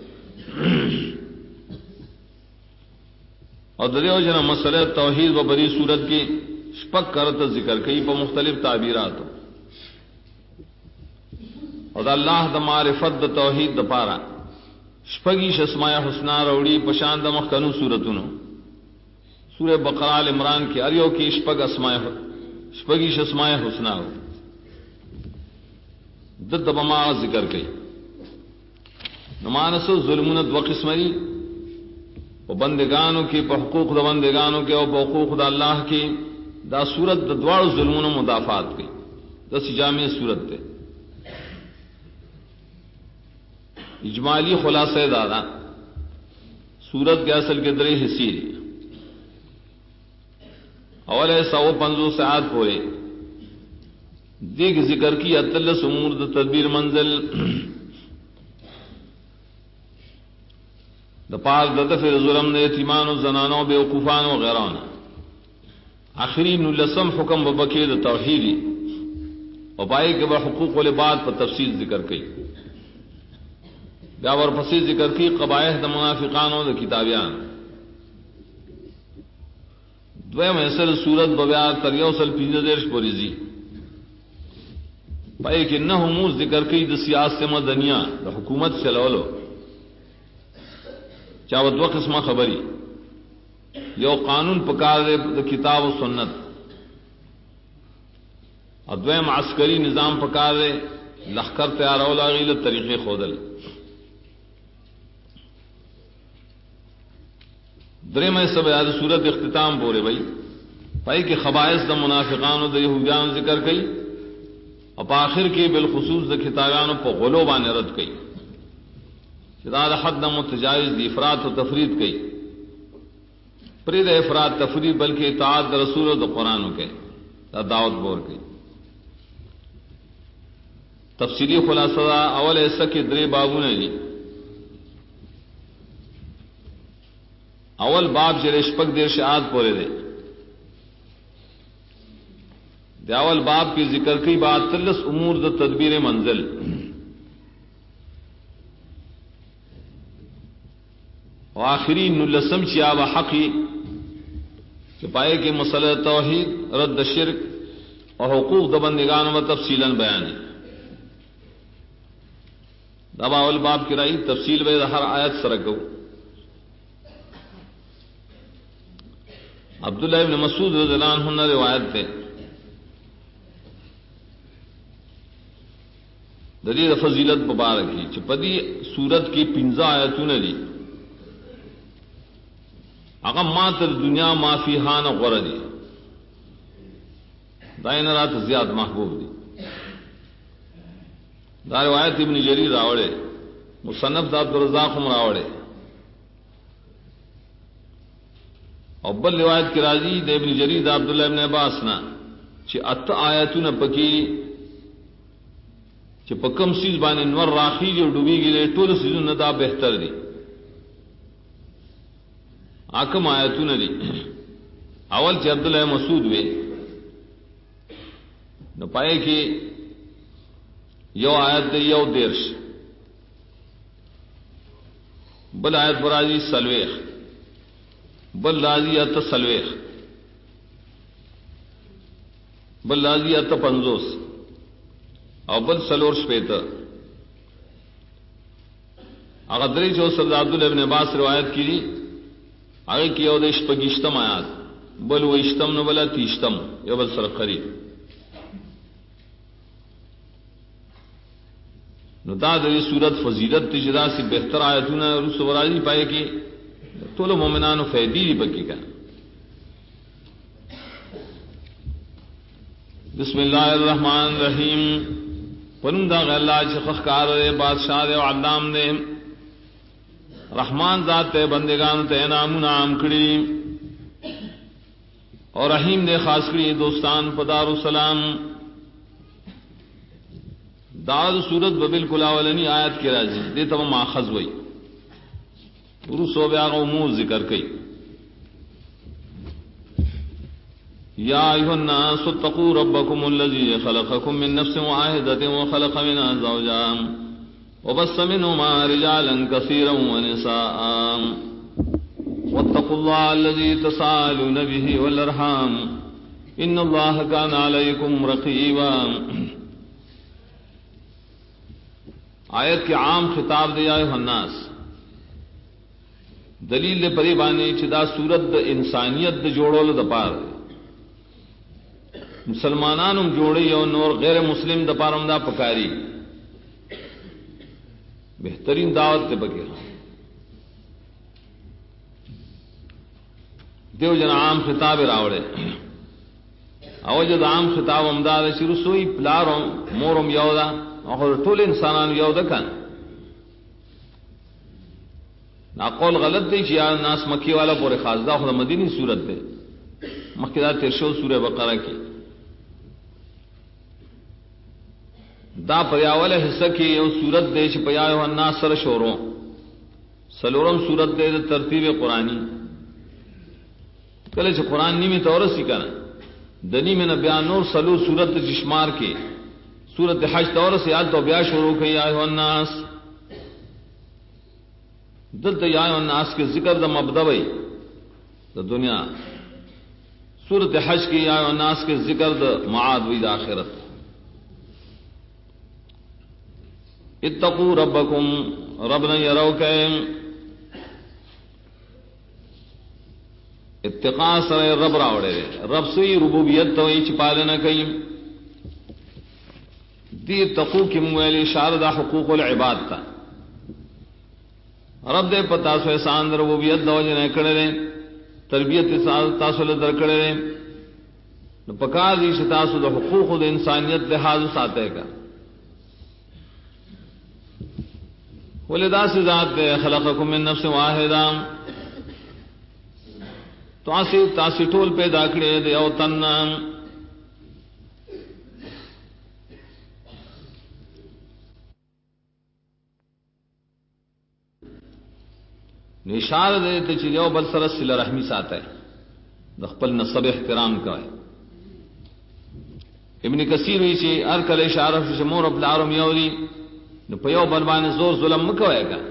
اور دریو جنا مسئلہ توحید و بری صورت کی شپک کرت ذکر کئی پا مختلف تعبیرات اور دا اللہ دا معرفت دا توحید دا پارا شپگیش اسماء حسنہ روڑی پشاند مخکنو صورتنو سورہ بقرہ آل عمران کی اریو کی شپگیش اسماء حسنہ ہو دد بما ذکر کئی نمانسو ظلمونت و قسمری و بندگانوں کی پا حقوق دا بندگانوں کے و پا حقوق دا اللہ کی دا صورت دا دوار ظلمون و مدافعات کی دا سی جامع صورت تے اجمالی خلاصہ دادا صورت کے اصل کے درے حصی اول ہے 150 ساعت پورے دیکھ ذکر کی اطلس امور دا تدبیر منزل دا پار دا دفع ظلم دا یتیمان و زنانوں بے وقوفان و غیران آخری نلسم حکم ببکی دا توحیدی و پائی کے با حقوق والعباد پر تفصیل ذکر کی بیا ورپسې ذکر کی قبائح د منافقانو د کتابیان دویم اصل صورت بیا تر یو سل 15 پورې زی پای کې نه هم ذکر کی د سیاست مدنیه د حکومت چلولو چا و دو قسمه خبري یو قانون پکار دے د کتاب و سنت ادویم عسکری نظام پکار دے لخکر تیارول غیل طریقے خودل درے میں سب یاد صورت اختتام پورے بھائی پائی کہ خبائث د منافقان و د یہودیان ذکر کئی اب آخر کی بالخصوص د کتابیان پہ غلو بان رد کئی شداد حد نہ متجاوز دی افراط و تفرید کئی پرید افراد تفرید بلکہ اطاعت رسول و قرآن کے دعوت بور کی تفسیری خلاصہ اول ایسا کہ درے بابو نے جی اول باب جرشپک دیر شعاد پورے دے اول باب کی ذکر کی بات 30 امور د تدبیر منزل و آخری نلسم چیا و حقی کہ پائے کہ مسئلہ توحید رد شرک اور حقوق د بندگان و تفصیلا بیان دبا اول باب کی رائی تفصیل بے ہر آیت سرکو عبداللہ ابن مسعود رضی اللہ عنہ روایت تے دلیل فضیلت مبارکی چپدی سورت کی 15 آیتوں نے دی اگر ما تر دنیا ما فیہا نہ غور دی دائن رات زیاد محبوب دی دا روایت ابن جریر راوڑے مصنف دا عبدالرزاق راوڑے اور بل روایت کی راضی دا ابن جریر دا عبداللہ ابن عباس نا چھ ات آیتوں نے پکی چھ پکم سیز بانے نور راخی جو ڈوبی گئے ٹول سیزوں نے دا بہتر دی آکم آیتوں نے دی اول چھ عبداللہ مسعود وے نو پائے کہ یو آیت دے یو دیرش بل آیت برازی سلویخ بل راضی ات سلویخ بل راضی ات 50 اور بل سلور شپیتا اگر دری جو سرد عبداللہ ابن عباس روایت کی دی آگے کی او دیش پگیشتم آیات بل و اشتم نو بلا تیشتم یا بل سر قریب نو دا دی صورت فضیلت تجدا سی بہتر آیتون رسو ورازی پائے کی تولو مومنانو فیدی دی بکی کا بسم اللہ الرحمن الرحیم پنم دا غیر اللہ چخخکار دے بادشاہ دے و علام دے رحمان ذات تے بندگان تے انعام نام کڑی اور رحیم نے خاص کری دوستان پدار السلام داد صورت بالکل اولنی آیت کی راضی دے تب ماخذ وئی رسو بیاغ امور ذکر کئی یا ایھا الناس اتقوا ربکم الذی خلقکم من نفس واحدۃ وخلق منها زوجها وبث منهما رجالا كثيرا ونساء واتقوا الله الذي تساءلون به والارحام ان الله كان عليكم رقيبا آیت کے عام خطاب دیا ایھا الناس دلیل دے پری بانی چدا صورت د انسانیت د جوڑول د پار مسلمانانم جوڑی او نور غیر مسلم د پارم دا پکاری بہترین دعوت تے بگے دیو جن عام خطاب راوڑے او جد عام خطاب امداد شروع سوئی پلارم مورم یودا اور طول انسانان یودا کن ناقول غلط دی چی ناس مکی والا پورے خاص دا خود مدینی صورت دے مکی دا ترشو سورہ بقرہ کی دا پریاول حصہ کی یو صورت دے چ پیاو الناس سر شوروں سلورم صورت دے ترتیب قرآنی کله چ قرآن نیمی تورسی کنا دنی میں بیان نور سلو صورت چشمار کے صورت حج تورس یاد تو بیا شروع کی ایھا الناس دلتا یا الناس کے ذکر دا مبدوی دا دنیا، سورت حج کی یا الناس کے ذکر دا معاد وی دا آخرت. اتقوا ربکم، رب نے یرو کہ اتقاء سر رب راوڑے رب سوی ربوبیت تو ایچ پالنا کئی دی تقو کی مویلی شاردہ حقوق العباد تا رب دے پتا سو احسان ربوبیت دو جنے کڑے تربیت تاسو لدر کڑے پکار دی شتاسو دا حقوق دا انسانیت لحاظ ساتے کا ولدا سے ذات دے خلقکم من نفس واحدہ تاسی ٹول پیدا کرے دے او تن نشار دے تے چیزیں بل سر صلہ رحمی ساتھ ہے دخپل نصب احترام کا ہے. ابن کثیر ہوئی چی ارکل اشارہ شمور اب لارم یوری نو پیو بلبان زور ظلم مکوئے گا.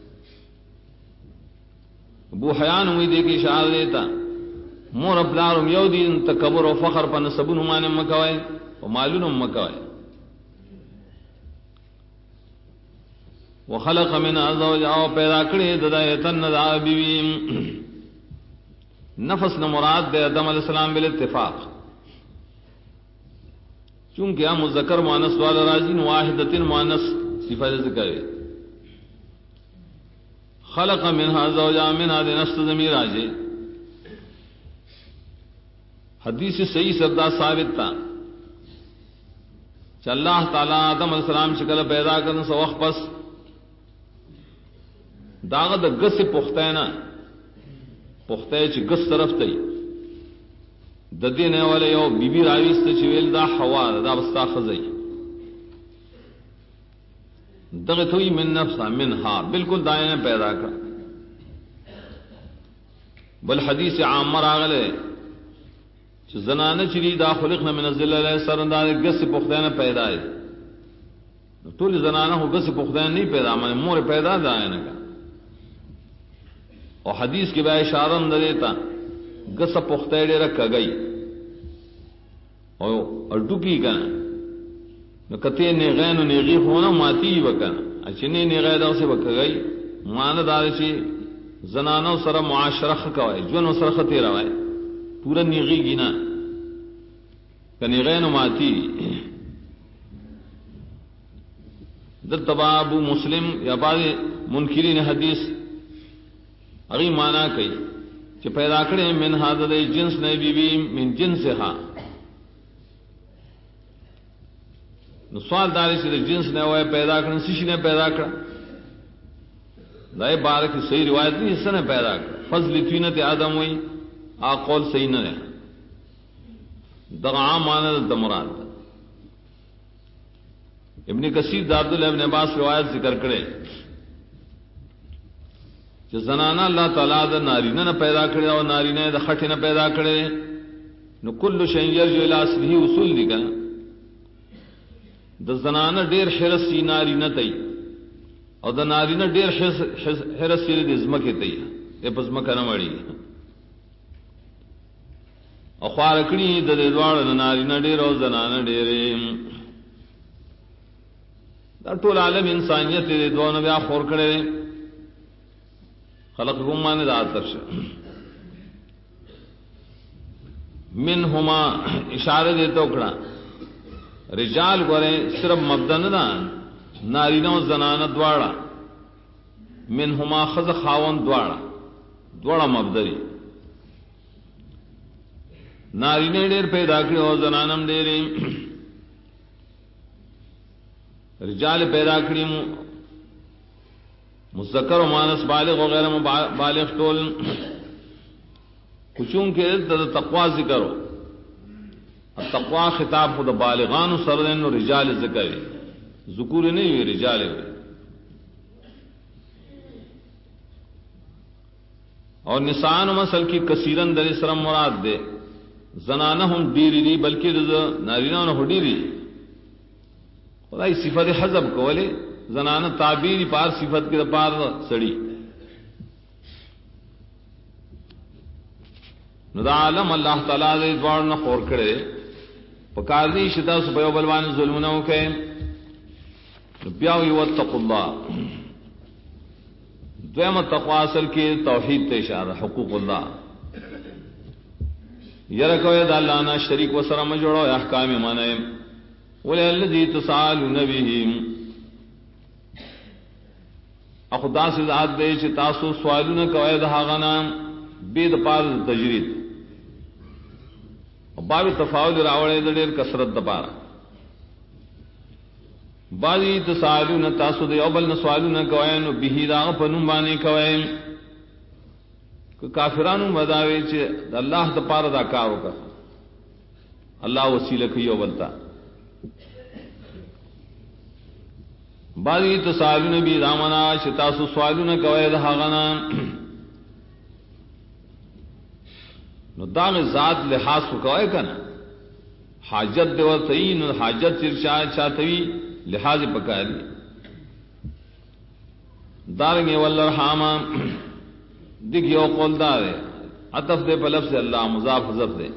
ابو حیان ہوئی دے کی اشارہ دیتا مور ابلارم یو دی تکبر و فخر پا نسبون ہمان مکوئے و مالون مکوئے. وخلق من ازوج او پیدا کڑی ددایتن دا بیویم نفس نمراد دے آدم علیہ السلام بالاتفاق چونکہ ہم مذکر مؤنث والا راجین واحدتن مؤنث صفت ذکر ہے. خلق منها زوجا منها دے نفس ضمیر آجے حدیث صحیح سردا ثابت تھا کہ اللہ تعالیٰ آدم علیہ السلام شکل پیدا کرنے سے وقت پس داغت گس پختہ نا پختہ چی گس طرف تی ددینے والے یو بی بی راویست چویل دا حوا دا بستا خزئی دغت ہوئی من نفسا منہا بالکل دائنے پیدا کر. بل حدیث عامر آگلے زنانہ چلی دا خلقنا من الذل علیہ سرندار گس پختین پیدا ہے طول زنانہ ہو گس پختین نہیں پیدا میں مور پیدا دائنے کا. اور حدیث کی بے اشارہ اندر دیتا گس پختین رکھا گئی اور ڈکی کنا نو کتے نیغین و نیغی ہونا ماتی وکنا اچھنے نیغی دا اسے وکا گئی مانا دارشی زنانہ سر معاشرخ کوئے جون سر خطی روائے پورا نیغی گینا کنی غین ماتی دل تبا ابو مسلم یا بعض منکرین حدیث اگی مانا کئی کہ پیدا کرے من حادث جنس نے بی بی من جنس ہاں سوال داری سے جنس نے ہوئے پیدا کرنے سیشی نے پیدا کر دائے بارک صحیح روایت نہیں اس نے پیدا کر فضل تینت آدم ہوئی قول صحیح نہ رہا دغعام مانا دمراد. ابن کثیر دارد اللہ ابن عباس روایت ذکر کرے کہ زنانہ اللہ تعالیٰ دا نارینہ نہ پیدا کرے اور نارینہ دا خٹی نہ پیدا کرے نو کل شیء یرجع الی اصلہ اصول دی گنا دا زنانہ دیر حرسی نارینہ تی اور دا نارینہ دیر حرسی دی ازمکی تی اے پزمکہ نمڑی اور خوارکڑی دا دوار نارینہ دیر اور زنانہ دیر دا طول عالم انسانیت دی دوار بیا خور کرے خلقکم مانے دا آترش منہما اشارہ دیتا اکڑا رجال گورے صرف مبدن دا نارینہ و زنانہ دوارا منہما خز خاون دوارا مبدری نارینہ دیر پیدا کری اور زنانم دیری رجال پیدا کری مذکر و مانس بالغ وغیرہ بالغ ٹول کچون کے تقوی ذکر ہو تقوی خطاب خود بالغان سردین و رجال ذکر ذکور نہیں ہوئی رجال ہوئی. اور نسان و مسل کی کثیرن در اسرم مراد دے زنانہ ہم ڈیری دی بلکہ نارینہ ہو ڈیری خدای صفت حذب کو ولے زنانہ تعبیر پار صفت کے پار سڑی نو دا عالم اللہ تعالیٰ دے دوار نہ خور کرے پکار دی شتا سپیو بلوان ظلمنو کے بیاوی واتقوا اللہ دویم تقوی اصل کی توحید تے اشارہ حقوق اللہ یرکوی دا اللہ نا شریک و سرم جوڑو احکام مانے ولی اللذی تسالون بہیم اخدا سے ذات دے چھ تاسو سوالون کوئی دا غنا بید پار تجرید باب تفاول راوڑے دیر کسرت دپارا بعضی تسالون تاسو دے اوبل نسوالون کوئی نو بہی دا پنم بانے کوئی کافرانو مداوی چھ اللہ دا پار دا کارو کا اللہ وسیلہ کیو بلتا بعضی تسالون بی دامنا چھ تاسو سوالون کوئی دا غنا نو داغ ذات لحاظ کو کوئی کنا حاجت دے ورطئی نو حاجت چرچاہ چاہتوی لحاظ پکاری دارنگی والرحاما دیکھ یو قول دار ہے عطف دے پہ لفظ اللہ مضاف حذف دے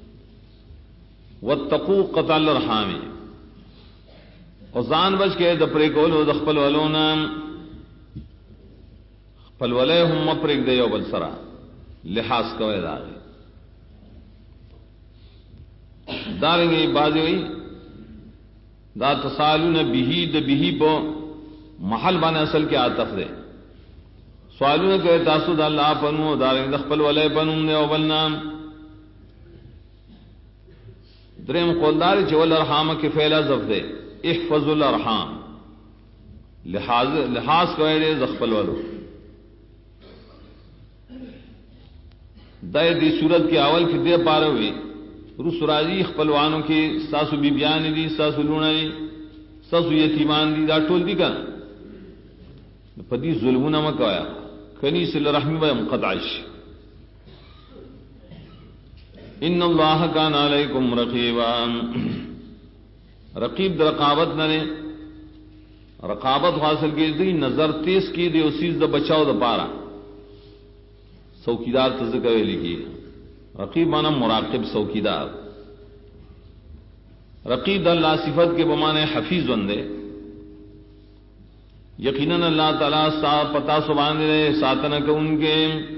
واتقوا قطع الارحام اور زان بچ کے دپرے کولو دخپل ولونا خپل ولے ہم مپرک دے یو بل سرا لحاظ کوئے داغے دارنگی بازی ہوئی دا تسالون بہی دا بہی پو محل بانے اصل کے عطف دے سوالون کہ تاسو دا اللہ پنو دارنگ دخپل ولی پنم دے وبلنام درم قولداری چھ والارحام کی فعل حذف دے احفظ الارحام لحاظ کوئے دے دخپل ولو دائے دی صورت کی اول کی دے پارے ہوئی رس راجی خپلوانوں کی ساسو بی بیان دی ساسو لونا دی ساسو یتیمان دی دا ٹول دی کنا پدی ظلمون مکویا کنی سل رحمی بیم قطعش ان اللہ کان علیکم رقیبا رقیب در رقابت ننے رقابت حاصل کی دی نظر تیز کی دی اسیز دا بچاو دا پارا سوکیدار تذکوے لکی رقیب مانا مراقب سوکیدار رقیب اللہ صفت کے بمانے حفیظ بندے یقیناً اللہ تعالیٰ پتا سبحان دے ساتنا کہ ان کے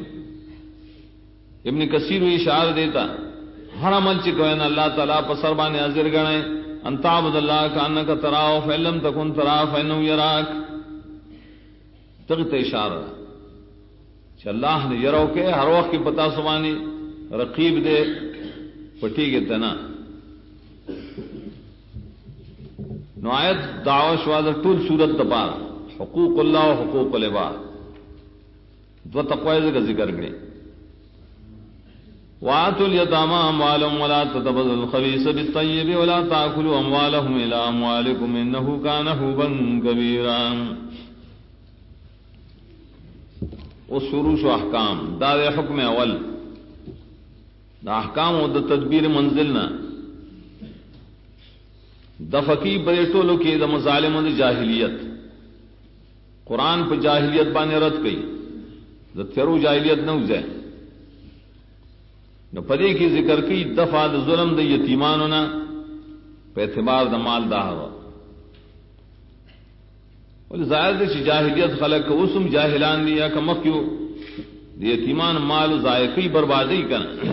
ابن کثیر ہوئی اشار دیتا ہر عمل چکوین اللہ تعالیٰ پسر بانے حاضر گنے ان تعبد اللہ کانکا تراؤ فإن لم تکن تراؤ فإنه یراک تغت اشارہ کہ اللہ نے یرو کے ہر وقت کی پتا سبحانی رقیب دے پٹی کے تنا نو آیت دعوی شواد طول صورت دپارا حقوق اللہ و حقوق العباد دو تقوی کا ذکر گئے وآتوا اليتامى أموالهم ولا تتبذلوا الخبيث بالطيب ولا تأكلوا أموالهم إلى أموالكم إنه كان حوبا كبيرا وشروع احکام دار حکم اول دا احکام و دا تدبیر منزلنا دفقی بریٹولو کی دا مظالم و دا جاہلیت قرآن پہ جاہلیت بانے رد کئی دا تیرو جاہلیت نو زے نو پدے کی ذکر کی دفع دا ظلم دا یتیمانونا پہ اعتبار دا مال دا ہوا ولی ظاہر دے چی جاہلیت خلق کا اسم جاہلان دیا کہ مکیو دی یتیمان مال ذائقی بربادی کنا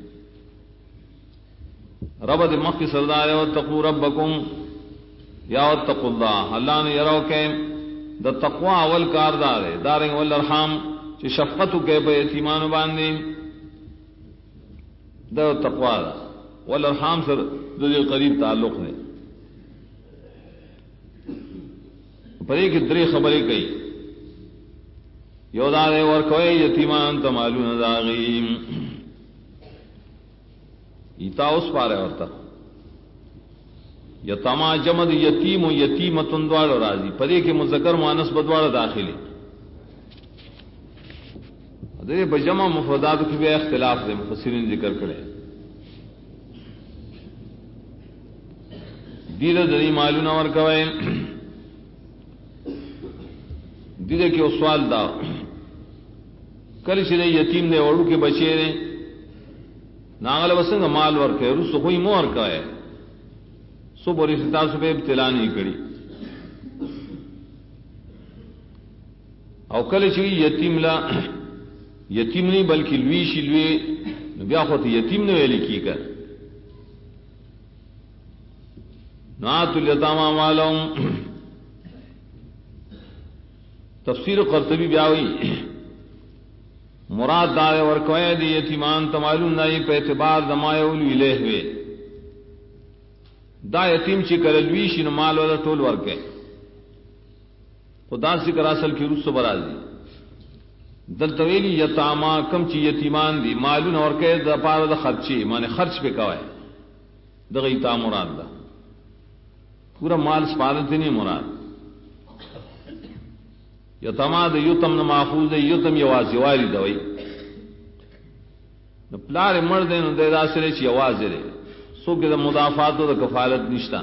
رب دے مکی سردار واتقوا ربکم یا واتقوا اللہ اللہ نے یرو کہ دا تقوی اول کاردار ہے دارنگ والارحام چی شفقتو کے پہ یتیمانو باندی دا تقوی دا والارحام سر دو قریب تعلق ہے پر ایک دری خبری کئی یو دارے ورکوئے یتیمان تمالون داغیم ایتا اس پارے ورطا یتاما جمد یتیم و یتیمتن دوار راضی پر ایک مذکر مؤنث بدوار داخلی دے بجمع مفردات کی بھی اختلاف دے مفسرین ذکر کرے دیر دنی مالون ورکوئے دیدے کہ وہ سوال دا کل چلے یتیم دے اوڑو کے بچے نے ناغل وسنگ مال ورکے رسو خوئی مو ورکا ہے سو بوری ستاسو پہ ابتلا نہیں کری او کل چوی یتیم لا یتیم نہیں بلکہ لوی شی لوی بیا خود یتیم نے ویلی کی کر نات الیتاما مالهم تفسیر قرطبی بیاوی مراد دار ورکوئے دی یتیمان تمالون نائی پہ اعتبار دمائیولی لے ہوئے دا یتیم چی کرلوی شی نمال والا ٹول ورکے خدا سے کر اصل کی رس برازی دل طویلی یتاما کم چی یتیمان دی مالون ورکے دا پار دا خرچی مانے خرچ پہ کوئے دا غیتا مراد دا پورا مال سپارتی نہیں مراد یتما دا یتم نماخوز دا یتم یوازی واری دوئی پلار مرد نو دے دا سرے چی یوازی رے سو کہ دا مدافعاتو دا کفالت نشتا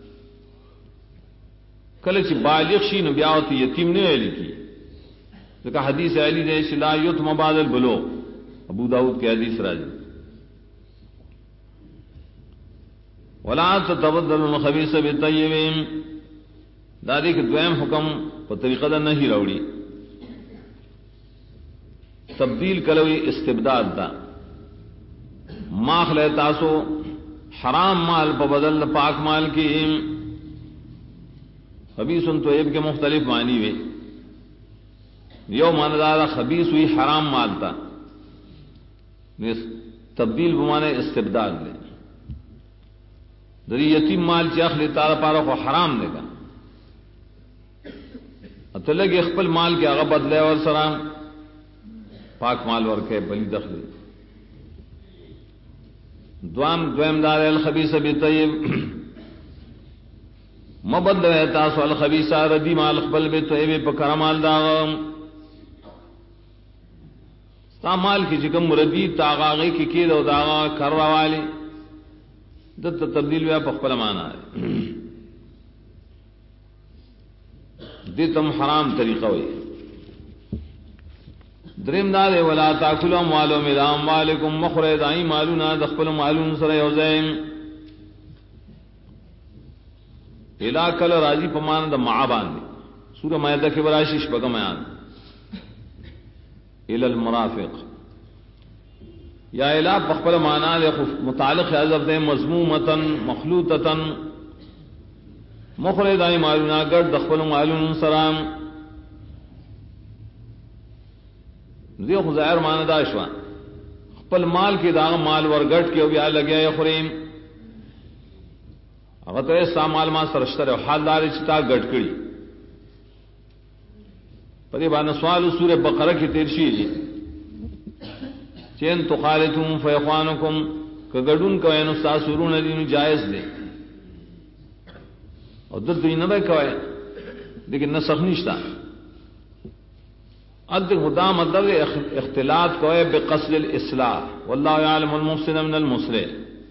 کل چی بالغ شی نو بیاوتی یتیم نے علی کی لیکن حدیث علی دے چی لا یتم بعد البلوغ ابو داود کے حدیث راجی ولا تتبدل الخبيث بالطيب دادی کے دویم حکم پر طریقہ دا نہیں روڑی تبدیل کلوی استبداد دا ماخ لے تاسو حرام مال پا بدل پاک مال کی خبیث طیب کے مختلف معنی ہوئے یو معنی دارا خبیث ہوئی حرام مال تا تبدیل بمانے استبداد لے دری یتیم مال چی اخلی تارا پارا خو حرام دے گا اتلگی اخپل مال کے آغا بدلے اور سرام پاک مال ورکے بلی دخلی دویم دار الخبیث بالطیب مبدل تاسو الخبیث ردی مال اخپل بالطیب پکر مال داغم ستا مال کی چکم ردی تاغاغی کی کید و داغا کر روالی دت تبدیل ہوا پخپل مانا ہے دیتم حرام طریقہ ہوئی درم دار ولا تاکلوا اموالهم الى اموالکم مخرج دائی مالونا دخپل مالون سر یوزیم الى کل راضی پمان دا معابان سورہ مائدہ کے براشش بگم آیان الى المرافق یا الہ بخبر مانا متعلق حضرت مضمومتا مخلوطتا مخرج دائی مالونا گرد دخبل مالون سرام ذی خزائر مانا داشوان خپل مال کی داغ مال ورگٹ کے بیا لگیا یا خریم اگر تو ایسا مال ما سرشتر ہے حال داری چتا گٹ کری پدی بانا سوال سور بقرہ کی تیرشی جی چین تخالتم فیخوانکم کہ گڑون کوئے نستا سرون دین جائز دے اور دل تو نہ کوئے لیکن نسخ نشتا اد خدا مطلب اختلاط کوئے بقصد الاصلاح واللہ یعلم المفسد من المصلح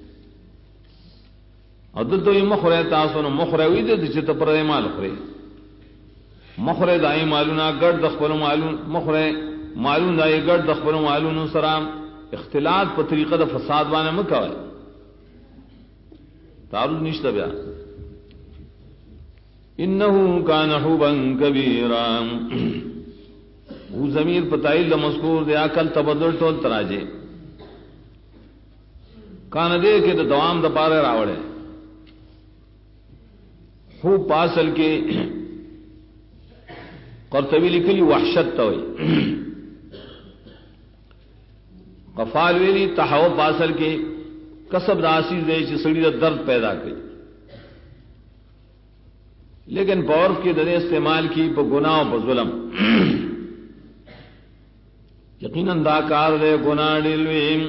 اور دل تو مخرے تاسو مخرے ہوئی دے چت پر مال خرے مخرے دائی مالونا گڑ دخبر معلوم مخرے معلوم دائی گڑ دخبر معلوم سرام اختلاط پر طریقہ دا فساد بانے مکوئے تعرض نشتا بیا انہو کان حوبا کبیرا وہ ضمیر پتائل دا مذکور دے اکل تبدل ٹول تراجے کان دے کے دا دوام دا پارے راوڑے خوب پاسل کے قرطبی لکلی وحشت توئی قفال ویلی تحاو پاسل کے کسب دا آسیز دے چی سڑی دا درد پیدا کی لیکن پورف کی دنے استعمال کی پا گناہ و پا ظلم یقیناً دا کار دے گناہ ڈلویم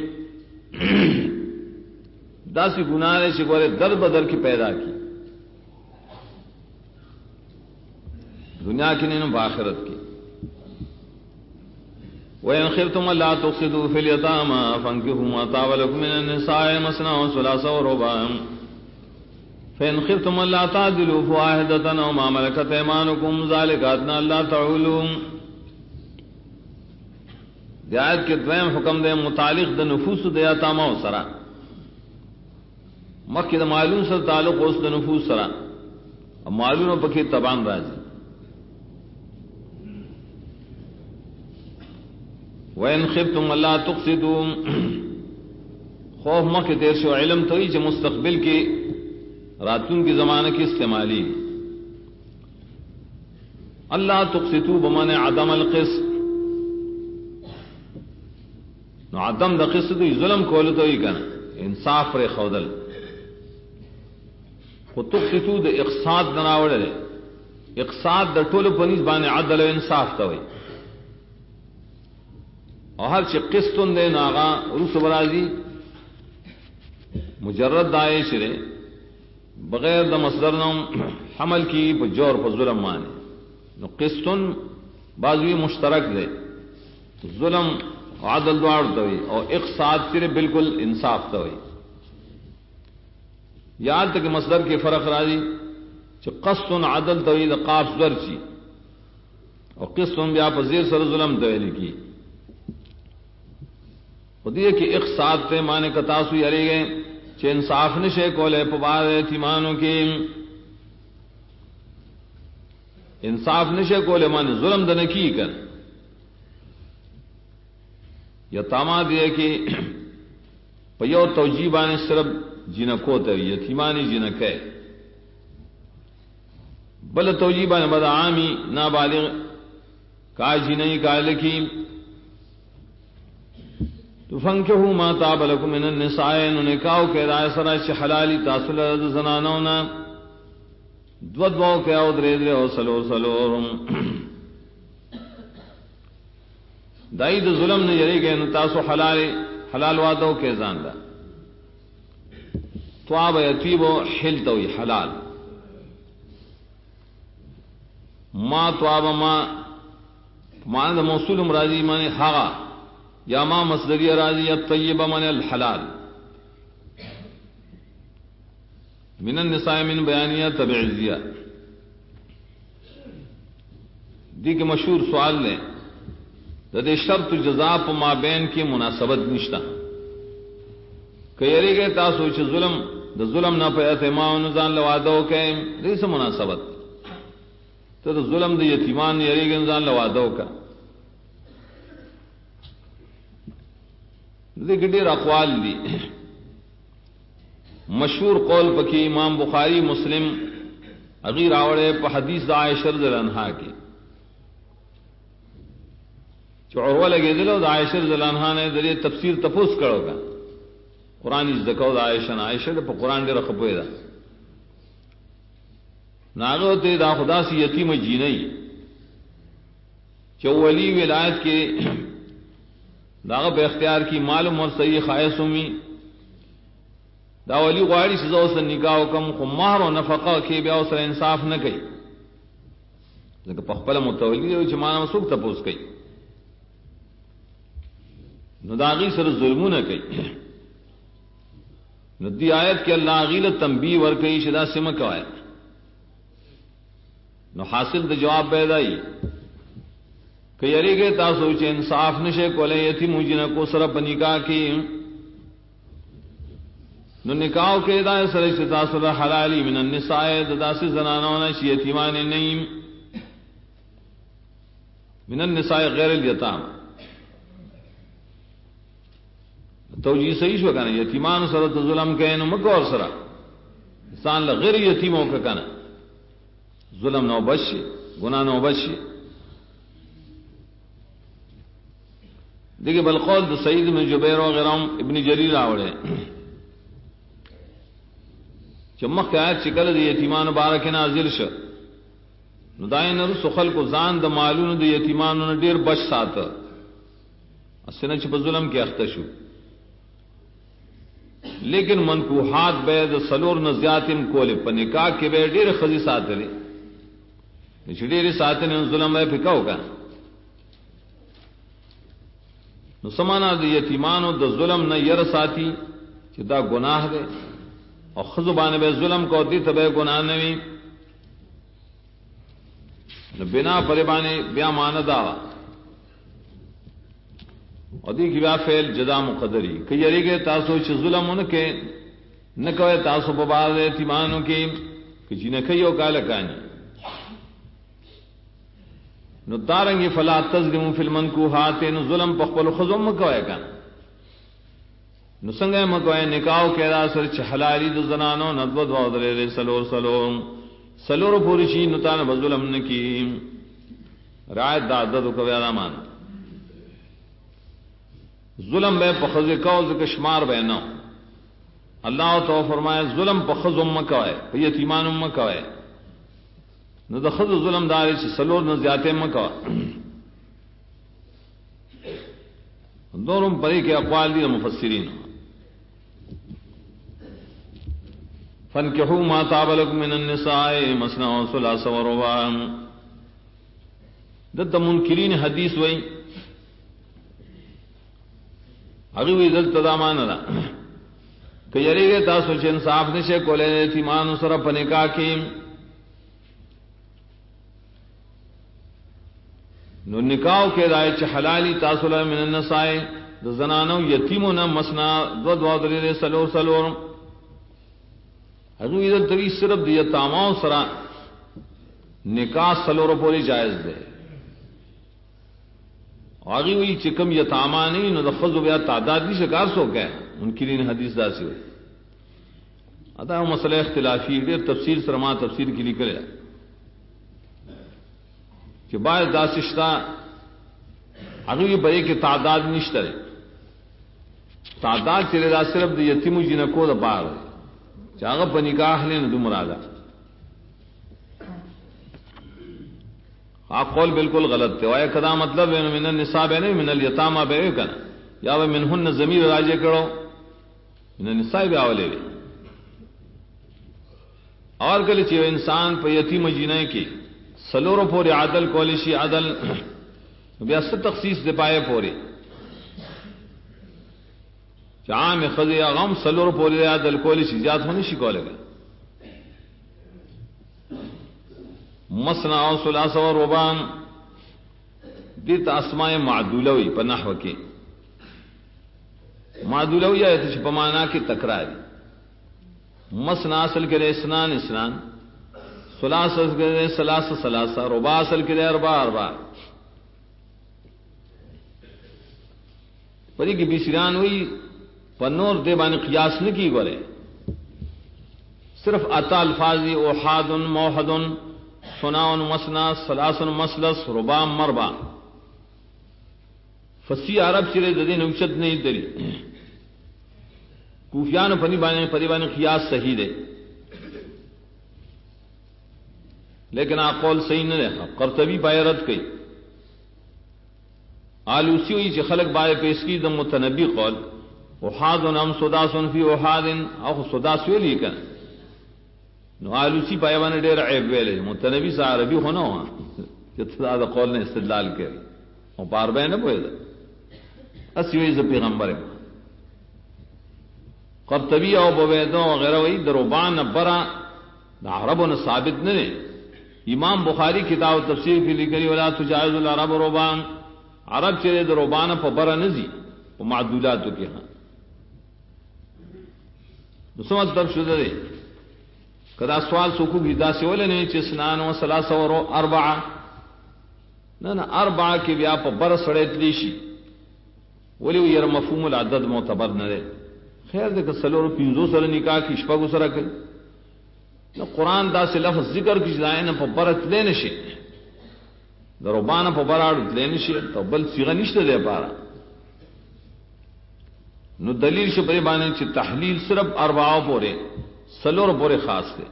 دا سی گناہ نے شکورے در بدر کی پیدا کی دنیا کی نہیں بآخرت کی وَإِنْ خِفْتُمْ أَلَّا تُقْسِطُوا فِي الْيَتَامَى فَانكِحُوا مَا طَابَ لَكُم مِّنَ النِّسَاءِ مَثْنًى وَثُلَاثَ وَرُبَاعًا فَإِنْ خِفْتُمْ أَلَّا تَعْدِلُوا فَوَاحِدَةً أَوْ مَا مَلَكَتْ أَيْمَانُكُمْ ذَلِكَ أَدْنَىٰ أَلَّا تَعُولُوا آیت کے دویم حکم دے متعلق د نفوس د یتامى سرا مکہ د معلوم سر تعلق اس د نفوس سرا معلوم پکې تبان راځي وَإِنْ خِفْتُمْ أَلَّا تُقْسِطُوا خوف مکہ تیر شو علم تو ہی مستقبل کی راتون کی زمانہ کی استعمالی اللہ تقسطوا بمعنى عدم القسط نو عدم د قسط ظلم کول تو ہی کنا انصاف پر خودل خو تقسطوا د اقساط نراوړل اقساط د ټولو پنځ باندې عدل او انصاف ته وي او هر چې قسطون دے ناغا روس برازی مجرد دائش رے بغیر د مصدر نام حمل کی جور پر ظلم مانے نو قسطن بعضوی مشترک دے ظلم عدل دوار دوئی اور اقساط سرے بالکل انصاف دوئی یاد تک مصدر کے فرق راضی چھ قسطن عدل دوئی دا قاف زر چی اور قسطن بیا پر زیر سر ظلم دوئی لکی خود یہ کہ اقساط تے مانے کتاسو یری گئے چھ انصاف نشے کولے پبار ایتیمانوں کی انصاف نشے کولے مانے ظلم دنکی کر یتاما دیے کہ پیو توجیبان صرف جنکو تے یتیمانی جنکے بل توجیبان بدا عامی نابالغ کا جنئی کا لکی فانکحوا ما طاب لكم من النساء نکاو کے رائے سرا چ حلالی تاسل زنانونا دو کے او درے درے او سلور دای د ظلم نے یری گئے نو تاسو حلال وادو کے زاندا طاب یتیب حل تو حلال ما طاب ما موصول مرادی معنی ہا یا ما مصدری راضی الطیب من الحلال من النساء من بیانیہ تبعیضیہ دی کے مشہور سوال لیں دے شرط جزا پا ما بین کی مناسبت نشتا کہ یری گئے تاسو چھ ظلم دا ظلم نہ پہ اتماع نزان لوادو کہ دی سے مناسبت تو دا ظلم دا یتیمان یری گئے نزان لوادو کا دیکھ دیر اقوال دی مشہور قول پکی امام بخاری مسلم اغیر آوڑے پا حدیث دا عائشہ رضی اللہ عنہا کی چو عروہ لگے دلو دا عائشہ رضی اللہ عنہا نے دلیے تفسیر تفوس کرو گا قرآن از دکو دا عائشہ دا پا قرآن دیر خبوئے دا ناغو تے دا خدا سی یتیم جینئی چو ولی ولایت کے داغ پہ اختیار کی معلوم اور صحیح خواہش ہومی دا ولی غاڑی سے زو سے نکاح کم خو مہر و نفقہ کے بیا سر انصاف نہ کئی لیکن پخپل متولی ہوئی چمانا مسوک تپوس کئی نو داغی سر ظلمو نہ کئی نو دی آیت کے اللہ غیل تنبیہ ور کئی شدا سمک آئے نو حاصل دا جواب پیدائی کہ یری گئے تاسو چھ انصاف نشے کولے یتیم جنہ کو سر پا نکاح کی نو نکاح کے دا سر چھ تاسو حلالی من النساء دا سی زنانونا چھ یتیمان نیم من النساء غیر الیتام توجیہ صحیح شو کنا یتیمان سر ظلم کہنو مکو اور سر انسان لغیر یتیموں کا کنا ظلم نو بچے گناہ نو بچے دیکھیں بالقول تو سعید بن جبیر وغیرہ ابن جریر آوڑے چمک کے آیت شکل دی یتیمان بارک نازل شو نو دائن رسو خلق زان دا معلون دی یتیمان نے دیر بچ ساتا اسنا چھ ظلم کے اختشو لیکن منکوحات بے دا سلور نزیاتم کولے پا نکاح کے بے دیر خزی ساتا لے نچھ دیر ساتا نے ظلم بے پھکاو کا نو سمانا دا یتیمانو دا ظلم نہ یر ساتھی کہ دا گناہ دے اور خزبان بے ظلم کو دی تبے گناہ نوی نو بنا پریبانے بیا مانا دا اور دی کی بیا فعل جزا مقدری کہ یری کے تاسو چ ظلم ان کے نہ کوي تاسو په بار یتیمانو کې کہ جنہ کيو کال کانی نو دارنګ فلا تظلموا فی المنکوحات نو ظلم په خپل خزم کوي کان نو څنګه مکوي نکاح کې را سر چ حلالي د زنانو ندود و درې سلور پوری شي نو تان ظلم نکی رعایت د عدد کو اعلان ظلم بے پخذ کوز کشمار بے نو اللہ تو فرمائے ظلم پخذ مکوائے یتیمان مکوائے نو د خذ ظلم دار سلور نہ زیاتے مکوا دونوں پری کے اقوال دی مفسرین فانکحوا ما طاب لكم من النساء مثنى وثلاث ورباع د منکرین حدیث وئی اگی وی دل تدامان را کہ یری گے تاسو چې انصاف نشه کولای یتیمان سره په نکاح کې نو نکاح کې راي چې حلالي تاسو له من النساء د زنانو یتیمونه مسنا دو درې سلور اگی وی دل تری صرف د یتامو سره نکاح سلور پوری جائز ده آگی ہوئی چکم یتاما نہیں نو دفظ بیا تعداد بھی شکار سو کہ منکرین حدیث داسی ہوئی اتا وہ مسئلہ اختلافی دیر تفسیر سرما تفسیر کی لیے کرے کہ بعض داسشتہ آگی ہوئی بڑے کہ تعداد نشترے تعداد چلے دا صرف دی یتیم جنکو دا پار چاگا پا نکاح لین دو مرادا آپ قول بالکل غلط تھے وایا کدا مطلب ہے من النساء ہے نہیں من الیتامى بے کنا یا وہ منہن ضمیر راجع کرو من النساء بھی اولے اور کله چې انسان په یتیم جنای کې سلورو پورې عدل کولی شي عدل بیا ست تخصیص دی پائے پورې عام خذ یا غم سلورو پورې عدل کولی شي زیات هونی شي کولای مسنا او ثلاث و ربان دیت اسماء معدولوی په نحو کې معدولوی ایت چې په معنا کې تکرار مسنا اصل کې اسنان ثلاث اصل کې ثلاث ربا اصل کې اربع پدې کې بیسران وی په نور دې باندې قیاس نه کی غره صرف اتا الفاظ اوحاد موحد ثناء مسنا ثلاث مسلس رباع مربع فصیح عرب چرے ددین اوچت نہیں دری کوفیان پنی بانے قیاس صحیح دے لیکن قول صحیح نہ رہا قرطبی پائے رد کئی آلوسی ہوئی چھ خلق بائے پیش کی دم متنبی قول احاد ام سداس فی احاد او سداس ویلی کن نو آلوسی پائے بانے ڈیر عیب ویلے متنبی سا عربی ہونا ہوا جتا دا قول نے استدلال کری اور پار بے نہ پوئے دا اسی وی ز پیغمبر قرطبی او بویدو وغیرہ وی دروبان برا دا عربوں نے ثابت نہیں امام بخاری کتاب تفسیر کی لکھی ولا تجاوز العرب ربان عرب چرے دروبان پر برا نزی وہ معدولات کے ہاں دوسرا طرف شدہ دے کدا سوال سوکو کی دا سے ولے نہیں چسنان و ثلاث و اربع نہ اربع کی بیا پر بر سڑے تلیشی ولی یہ مفہوم العدد معتبر نہ رہے خیر دے کہ سلور پینزو سر نکاح کی شپگو سر کئی نہ قرآن دا سے لفظ ذکر کی جائے نہ پر برت لینے شے دروبان پر براڑ لینے شے تو بل سیغہ نشتے دے پارا نو دلیل شپرے بانے چھ تحلیل صرف اربعو پورے سلور پورے خاص تھے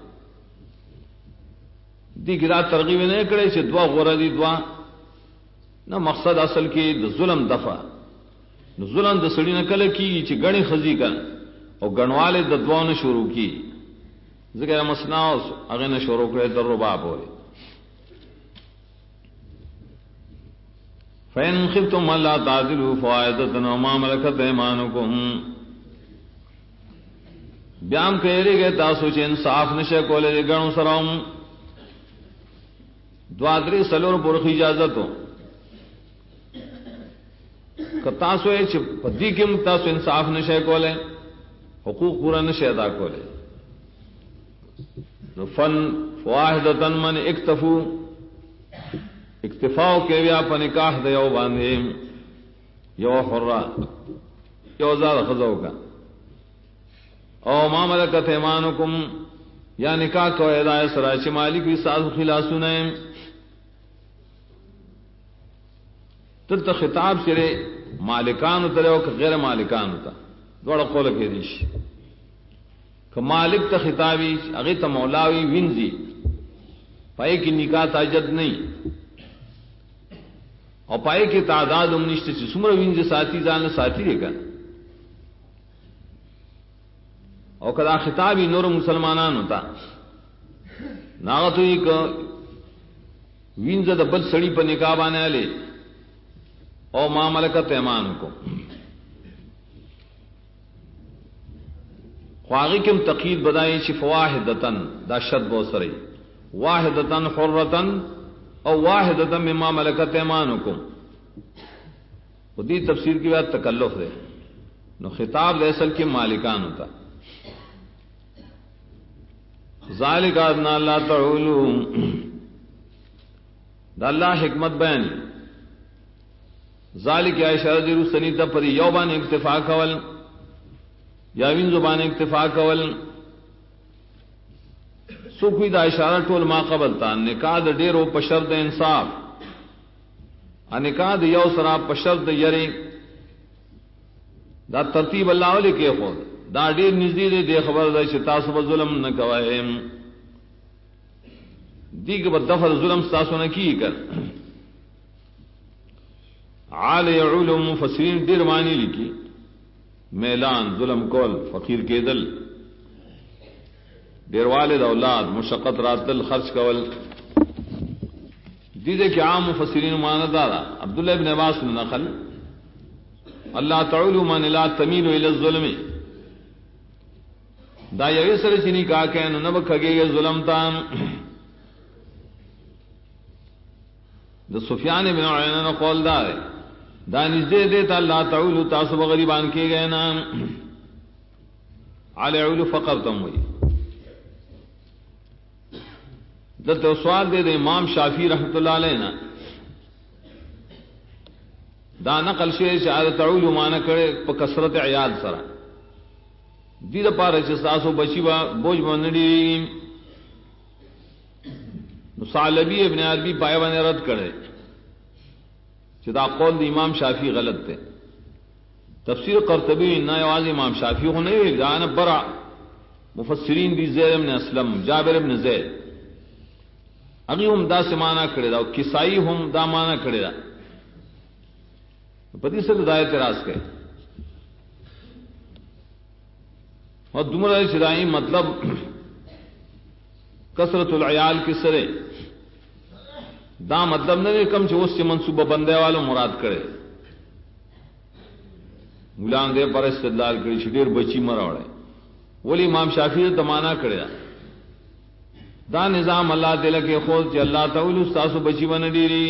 دی گرا ترغیب نہیں کرے چھ دعا غورا دی دعا نہ مقصد اصل کی ظلم دفع ظلم د سړی نه کله کیږي چې غنی خزی کن او غنواله د دوانو شروع کی ذکر مسناوس هغه نه شروع کړي در رباب وره فین خفتم الا تعدلوا فائدة وما ملكت ايمانكم بیان کړي گئے تاسو چې انصاف نشه کولای غنو سره دوادری سلور پرخ اجازه تو کتاسو چې پدې کې تاسو انصاف نشئ کولای حقوق پورا نشئ ادا کولای نو فن واحدتن من اکتفو اکتفاء کې بیا په نکاح د یو باندې یو حرہ یو زار خزو کا او ما ملکت ایمانکم یا نکاح کو ادائے سراچ مالک بھی ساز خلاف سنیں تل خطاب سرے مالکان اترے او کہ غیر مالکان اترے دوڑا قول کے دیش کہ مالک تا خطابی اگی تا مولاوی وینزی پائے کی نکاح تاجد نہیں اور پائے کی تعداد امنشت چی سمر وینزی ساتھی زان ساتھی دے کر اور کدا خطابی نور مسلمانان ہوتا ناغتو ہی کہ وینز دا بل سڑی پر نکاح بانے لے او ما ملکت ایمانکم خواغی کم تقید بدائی چی فواحدتن دا شد بو سری واحدتن حرتن او واحدتن مما ملکت ایمانکم خودی تفسیر کی بات تکلف دے نو خطاب دے اصل کے مالکان ہوتا ذالک ادنا اللہ تعولو دا اللہ حکمت بیان ذالک یا اشارہ دیرو سنیتا پر یوبان اکتفا کول یاوین زبان اکتفا کول سوکوی دا اشارہ ٹول ما قبل تا نکاح دا ڈیرو پشرد انصاف نکاح دا یو سرا پشرد یری دا ترتیب اللہ علیہ کے خود دا ډیر نږدې دې خبر ده چې تاسو به ظلم نه کوئ دیګ به دفع ظلم تاسو نه کیږي کړ عالی علوم مفسرین ډیر معنی لیکي میلان ظلم کول فقیر کېدل ډیر والد اولاد مشقت راتل خرچ کول دې کې عام مفسرین معنی دارا عبد الله ابن عباس نقل اللہ تعالی من لا تمیل الى الظلم دا یوی سر چنی کا کہ نب کھگے گے ظلم تام دا سفیان بن عیینہ نے قول دار دا نزدے دیتا اللہ تعالی تاسو غریبان کے گئے نام علی علو فقر تم ہوئی دلتے سوال دے دے امام شافعی رحمت اللہ علیہ نا دا نقل شے شہادت تعالی مانا کرے پا کثرت عیال سرا دی دا پارا چھ ساسو بچی با بوجھ بندی صالبی ابن عربی پائیوان رد کرے چھ دا قول دی امام شافعی غلط تے تفسیر قرطبی انہا یواز امام شافعی ہو نہیں ہوئی دانا برع مفسرین دی زید ابن اسلم جابر ابن زید اگی ہم دا سے مانا کرے دا کسائی ہم دا مانا کرے دا پتی سے دائے اعتراض کرے اور دمرہ شدائی مطلب کثرت العیال کی سرے دا مطلب نہ کم سے اس سے منصوبہ بندے والوں مراد کرے غلام دے پر استدلال کری شدیر بچی مراوڑے ولی امام شافعی تمانا کرے دا نظام اللہ دل کے خود کہ اللہ تعالی استاسو بچی بن ڈیری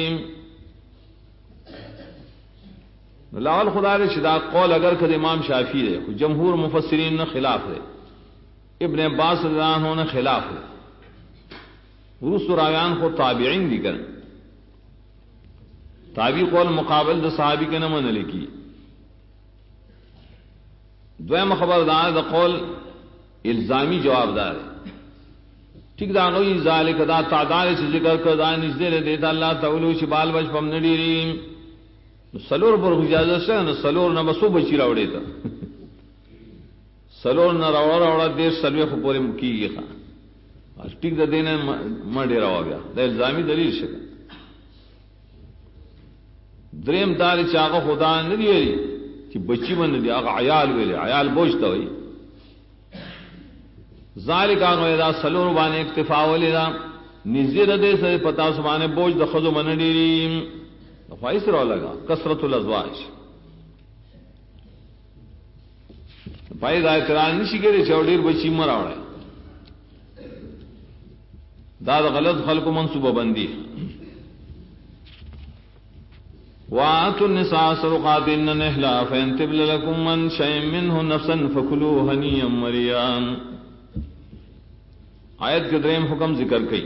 لاول خدا نے شدا قول اگر خد امام شافعی ہے جمہور مفسرین نے خلاف ہے ابن عباس رضی اللہ عنہ نے خلاف ہے روس راویان کو تابعین دی کر تابعی قول مقابل دا صحابی کے نمن لکی دویم خبردار دا قول الزامی جواب دار ہے ٹھیک دا غوی ذالک دا تعداد سے ذکر کر دا نزدے دیتا اللہ تعالی شبال بچ پم نڈیریم سلور پر اجازت سے نہ سلور نہ بسو بچی راوڑے تا سلور نہ راوڑا راوڑا دیر سلوے کو پورے مکی گی خان ٹھیک دا دینا مڈے روا گیا دا الزامی دلیل شکا دریم دار چاغ خدا نہ دی کہ بچی بن دی آغا عیال ویلے عیال بوجھتا ہوئی ذالک آغا دا سلور بانے اکتفا ولی دا نزیر دے سے پتا سبانے بوجھ دا خضو من دیریم فائس رو لگا کثرت الازواج پائی دا اعتراض نشی کرے چوڑیر بچی مراوڑے دا غلط خلق منصوبہ بندی وآتوا النساء صدقاتهن نحلا فإن طبن لكم عن شيء منه نفسا فكلوه هنيئا مريئا. آیت کے دریم حکم ذکر کئی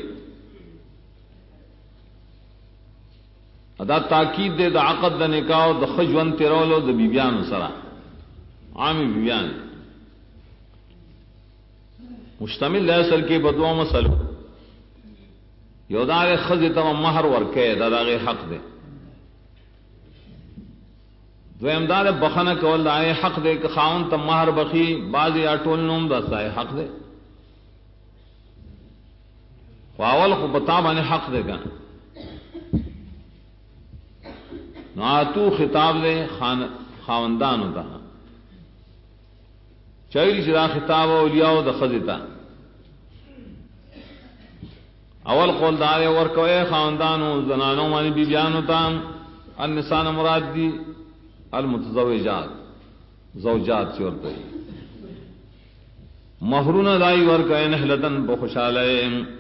ادا تاکید دے دا عقد دا نکاح دا خجون تیرولو دا بیبیان سرا عامی بیبیان مشتمل ہے اصل کے بدو مسلو یودار خز تم مہر ورکے دا داغے حق دے دو امداد بخنہ کول دائے حق دے کہ خاون تم مہر بخی بازی اٹول نوم دا سائے حق دے واول خو بتا بانے حق دے گا ناتو خطاب دے خاوندان ہوتا چوری چرا خطاب اولیاء دا خزتا اول قول دارے ورکوئے خاوندانو زنانو مانی بی بیانو تا النسان مراد دی المتزوجات زوجات چورتا ہے مہرون دائی ورکوئے نحلتن بخشالے.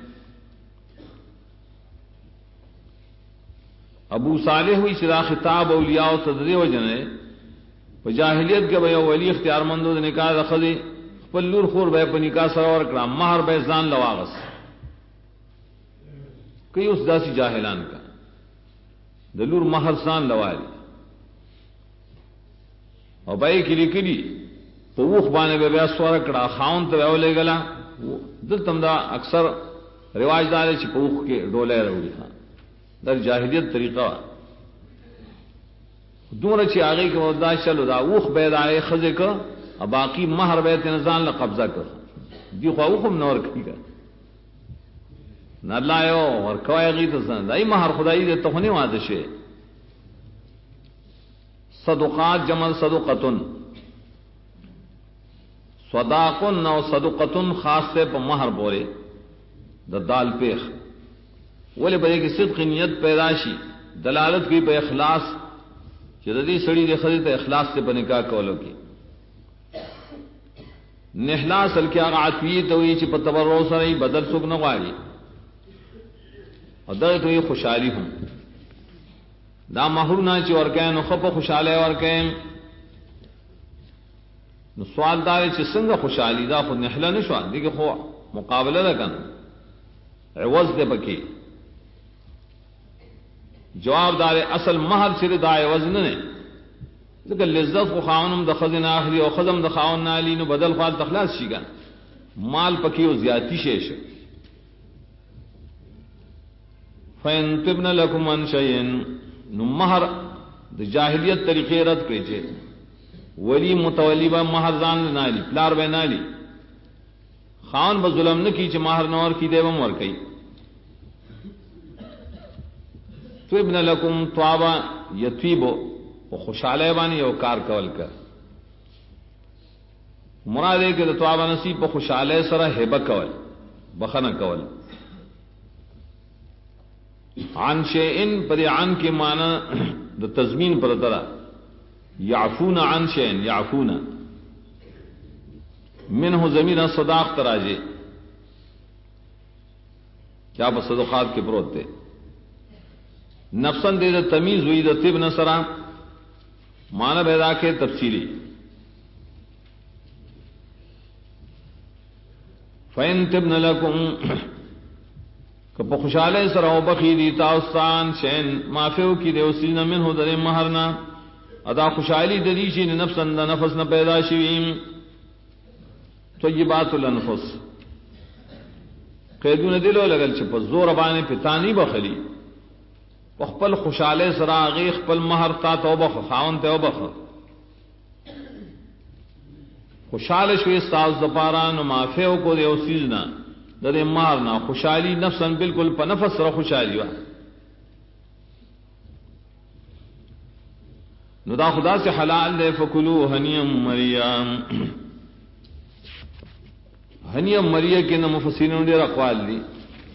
ابو صالح ہوئی شرا خطاب اولیاء و صدری و جنے و جاہلیت کے بھئی ولی اختیار مندو دے نکاح دخلی پلور خور بے پا نکاح سرور کرام مہر بے زان لواغس کئی اس دا سی جاہلان کا دلور مہر زان لوالی اور بے کلی کلی پوخ بانے بے بے سوار کرا خاون تو بے لے گلا دل تم دا اکثر رواج دارے چی پوخ کے ڈولے روڑی خان در جاہلیت طریقہ دور اچھی آگئی کہ ودا چلو دا اوخ بید آئے خزے کا اور باقی مہر بیت نظان لا قبضہ کر دی خواہ اوخم نور کی گا نہ اللہ ہے اور کوائے گی تو دائی مہر خدائی دے تو ہونے وادشے. صدقات جمع صدقتن صداقن او صدقتن خاص سے پا مہر بورے دا دال پیخ ولی بڑے کی صدق نیت پیداشی دلالت کی پہ اخلاص جدی سڑی دے خدی تے اخلاص سے بنکاح کولو کی نحلاس الکی آغا عطوی توی چی پا تبرو سرائی بدل سک نغواری اور در توی خوشحالی ہوں دا محرونا چی ورکین خپ خوشحالے ورکین نو سوال دارے چی سنگ خوشحالی دا خود نحلا نشوان دیکھ خو مقابلہ لکن عوض دے بکی جواب دار اصل مہر چر دائے وزن نے لیکن لذت کو خاونم د خزن آخری او خزم د خاون نالی نو بدل خال تخلاص شیگا مال پکی و زیادتی شیش فین تبن لکم ان شیئن نو مہر د جاہلیت طریقے رد کریچے ولی متولی با مہر زان نالی پلار بے نالی خاون با ظلم نکی چے مہر نور کی دے بم ورکی تو ابن لکم توابا یتویبو و خوشحالے بانی یو کار کول کر مراد ہے کہ توابا نصیب پا خوشحالے سرا حبا کول بخنا کول. عن شیئن پر عن کے معنی دا تضمین پر ترا یعفون عن شیئن یعفون منہ زمین صداق تراجے کیا بس صدقات کے پروت تھے نفسن دے دا تمیز ہوئی دا طب نصرا معنی بیدا کے تفصیلی فین تبن لکم کپ خوشحالے سرا بخی دی تاستان شین مافیو کی دے وسیلنا من ہو در مہرنا ادا خوشحالی دریشی نے نفسن دا نفس نہ پیدا شویم طیبات الانفس قیدون دلو لگل چپ زور بانے پتانی بخلی خپل خوشحالے سرا غیخ پل مہر تا توبخ خاون توبخ خوشحال شوی استاز دپاران مافیو کو دے سیزنا دے مارنا خوشحالی نفسن بالکل پا نفس سرا خوشحالی وا نو دا خدا سے حلال دے فکلو ہنیم مریم ہنیم مریم کے نہ مفسرین دے اقوال دی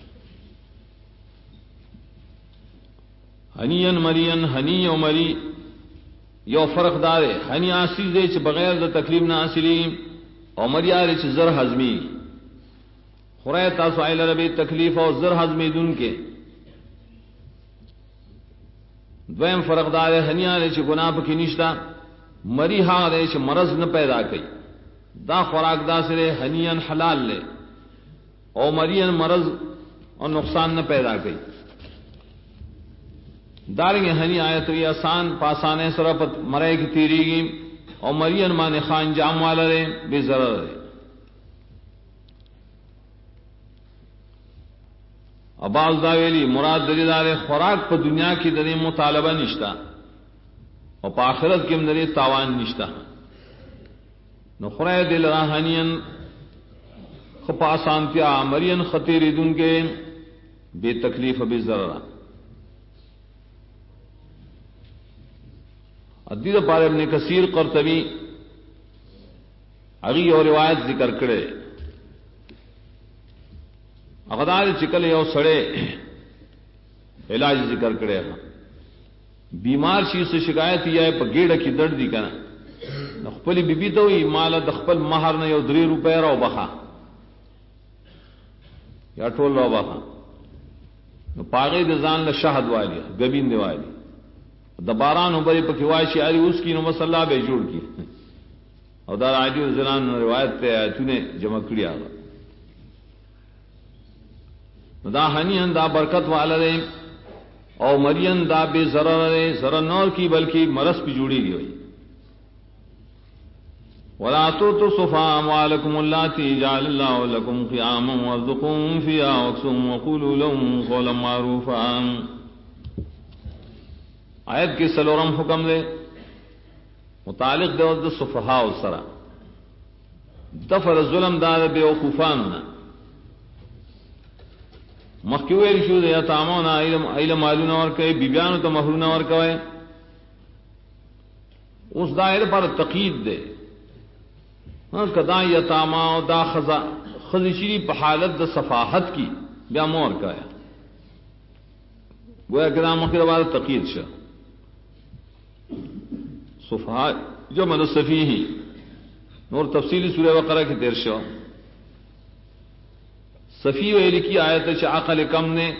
ہنین مرین ہنی و مری یو فرق دارے ہنی آسیز دے چھ بغیر دا تکلیف نہ آسلی او مری آرے چھ زر حضمی خورای تاسو آئیل ربی تکلیف او زر حضمی دن کے دویم فرق دار ہنیا دے چ گناہ پکې نشتا مری ہا دے چ مرض نہ پیدا کئی دا خوراک دا سرے ہنین حلال لے او مرین مرض اور نقصان نہ پیدا کئی دارنگ ہنی آیت یہ آسان پاسانے سرپت مرے کی تیری گی اور مرین مان خان جام والا رے بے ضرر رے اباز داویلی مراد دلیدار خوراک پا دنیا کی دری مطالبہ نشتا اور پا آخرت کی دری تاوان نشتا نخرائے دل راہنین خپا سانتیا مرین خطیری دن کے بے تکلیف بے ضرر ادید پارے ابن کثیر قرطبی اگی اور روایت ذکر کرے اغدار چکل یو سڑے علاج ذکر کرے بیمار شی سے شکایت یہ ہے پگیڑ کی درد دی کنا نخپلی بی بی تو ہی مالا دخپل مہر نے یو 3 روپے رو بخا یا ٹول رو بخا پاگی دزان ل شہد والی گبین دی والی دباران ہو بری پکوائشی آری اس کی نو مسلح بے جوڑ کی اور دار آجی زنان روایت تے تو نے جمع کری آگا دا ہنین دا برکت والا رے او مرین دا بے ضرر رے ضرر نور کی بلکہ مرس پی جوڑی گئی ہوئی ولا تؤتوا السفهاء اموالكم التي جعل الله لكم قياما وارزقوهم فيها واكسوهم وقولوا لهم قولا معروفا آیت کی سلورم حکم دے متعلق دے ود صفحاء السرا دفر ظلم دار بے وقوفاننا مخکویل شو دے یتامونا علم مالونا ورکوئے بیبیانو تا مہرونا ورکوئے اس دائر پر تقید دے کدا یتاما دا خزشری پہ حالت دا صفاحت کی بیا مور کا ہے گویا کدا مخیر بعد تقید شا صفحات جو من صفیحی نور تفصیلی سورہ بقرہ کی تیر شا صفی ویلی کی آیت چا عقل کم نے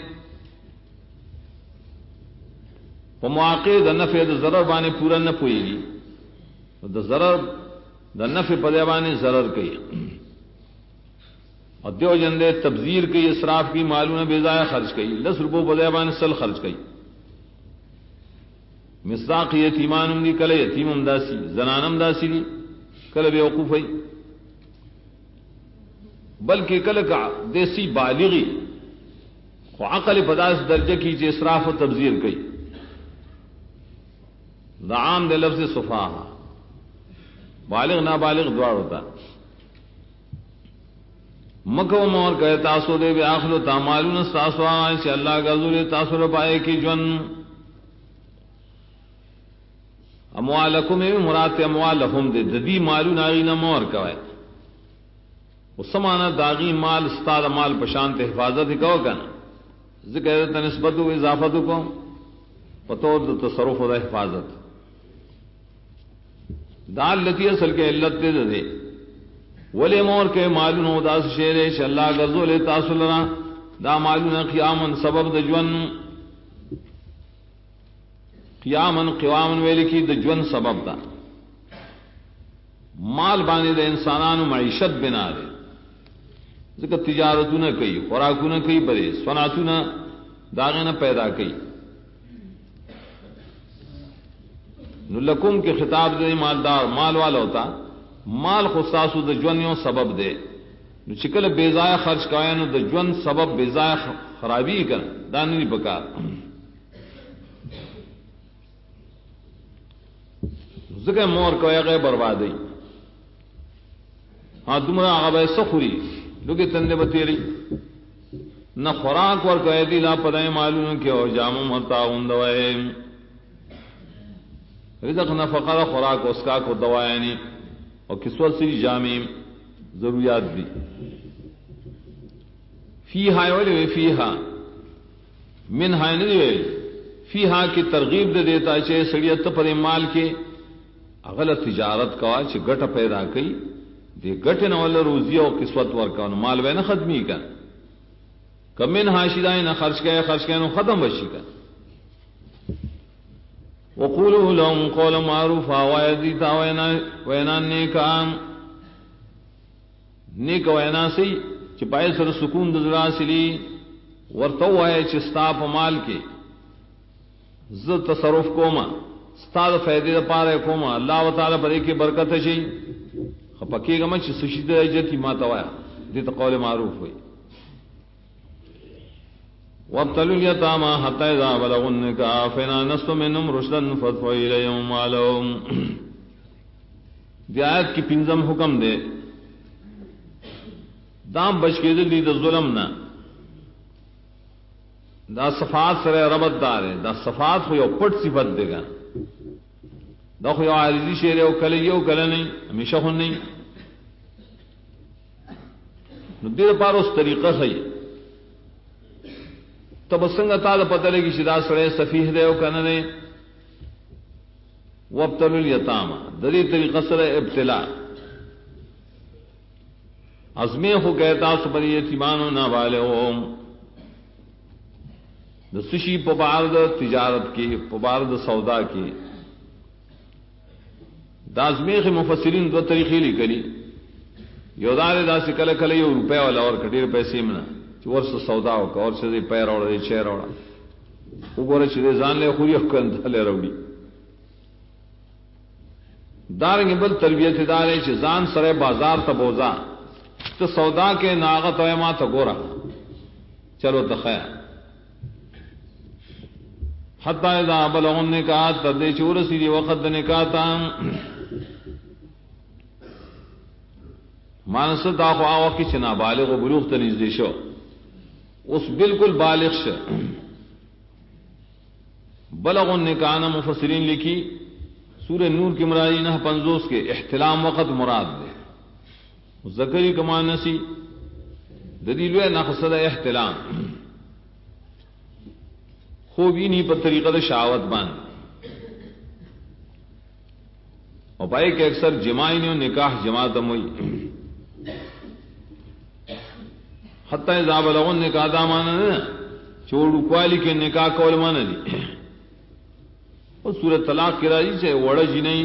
ومواقع دا نفع دا ضرر بانے پورا نہ پوئی گی دا ضرر دا نفع پدیبانے ضرر کئی اور دیو جندے تبذیر کی اسراف کی معلوم بیضائع خرچ کئی 10 روپو پدیبانے سل خرچ کئی مصداق یتیمان دی کل یتیم داسی زنانم داسی دی کل بے وقوفی بلکہ کل کا دیسی بالغی خو عقل پداس درجہ کی چی اسراف و تبذیر کئی دا عام دے لفظ صفاحہ بالغ نابالغ دوار ہوتا مکو مور کہے تاسو دے بے آخلو تامالون ستاسو آئے چی اللہ گذور تاسو رپائے کی جن اموالکم میں مراد اموالہم دے ددی مالون آغی نمور کہے اس سمانا داغی مال استاد مال پشانت حفاظت کہو کنا ذکر نسبت و اضافت کو پتو تصرف و حفاظت دال لتی اصل کے علت دے دے ولی مور کے معلوم ہو داس شیر ش اللہ غزو لے تاسلنا دا معلوم قیامن سبب د جون قیامن قوامن ویل کی د جون سبب دا مال باندې د انسانانو معیشت بنا دے ذکر تجارتوں نہ کئی خوراکوں نہ کئی بڑے صنعتوں نہ داغے نہ پیدا کئی لکم کے خطاب دے مالدار مال والا ہوتا مال خصاصو د جونیوں سبب دے چکل بیزائے خرچ کائے نو د جون سبب بیزائے خرابی کر دانی بکار ذکر مور کو غیر بربادی ہاں تمہارا آغا سخوری لوگی تندے بتیری نہ خوراک ور قیدی لا پدائے معلوم کہ او جامع مرتا ہوندوائے رزق نفقہ خوراک اس کا کو دوائیں نہیں اور کسوت سی جامع ضروریات بھی فیہا ولی فیہا من ہائے نہیں فیہا کی ترغیب دے دیتا چھے سڑیت پر مال کے غلط تجارت کا چھے گٹا پیدا کئی دے گٹے نوال روزی اور کسوت ورکا مال وے نہ ختمی کا کمن ہاشدائیں نہ خرچ کیا نو ختم بشی کا وقولوا لهم قولا معروفا ويديتا وینا نیک وینا سی چپائے سر سکون دزرا سلی ورتو ہے چستا پمال کے ز تصرف کوما استاد فائدے پارے کوما اللہ تعالی پر کی برکت شي خپکی گم چ سشید جتی ما توایا دې قول معروف ہوئی وابتلوا اليتامى حتى اذا بلغوا النكاح فإن آنستم منهم رشدا فادفعوا إليهم أموالهم. دی آیت کی پنجم حکم دے دام بچ کے دی دا ظلم نہ دا صفات سر ربط دار ہے دا صفات کو یو پٹ صفت دے گا دا خو یو عارضی شعر ہے او کله یو کله نہیں ہمیشہ خون نہیں نو دیر پار اس طریقہ صحیح تب سنگ تعالی پتہ لگی شدا سڑے سفیہ دے او کنے نے وابتلوا الیتامى دری طریقہ سر ابتلاء ازمی ہو کہتا سبر یتیمانو نابالغوں دسشی پبارد تجارت کی پبارد سودا کی دازمیخ مفسرین دو طریقے لکلی یو دار دا سے کل کل یو روپے والا اور کٹیر پیسے منا چور سے سودا ہو اور سے پیر اوڑا دے چیر اوڑا وګوره چې ځان له خوري کند له وروړي دارنګ بل تربیت ادارې چې ځان سره بازار ته بوزا ته سودا کې ناغت وای ما ته ګورا چلو تخیا حتی اذا بلغوا النکاح تدې چور سری وخت د نکاح تا مانس دا خو هغه کې چې نابالغ او بلوغ ته نږدې شو اس بالکل بالغ شو بلغ النکاح مفسرین لکھی سورہ نور کی مرادی 50 کے احتلام وقت مراد دے ذکری کمانسی دلیل ہے نقصد احتلام خوبی نہیں پر طریقہ شہوت باندھ اور پائے کہ اکثر جماعی نے نکاح جماعتم ہوئی حتی اذا بلغوا النکاح دا مانا نا چوڑو کوالی کے نکاح کول مانا دی اور سورۃ طلاق کی راضی سے وڑا جی نہیں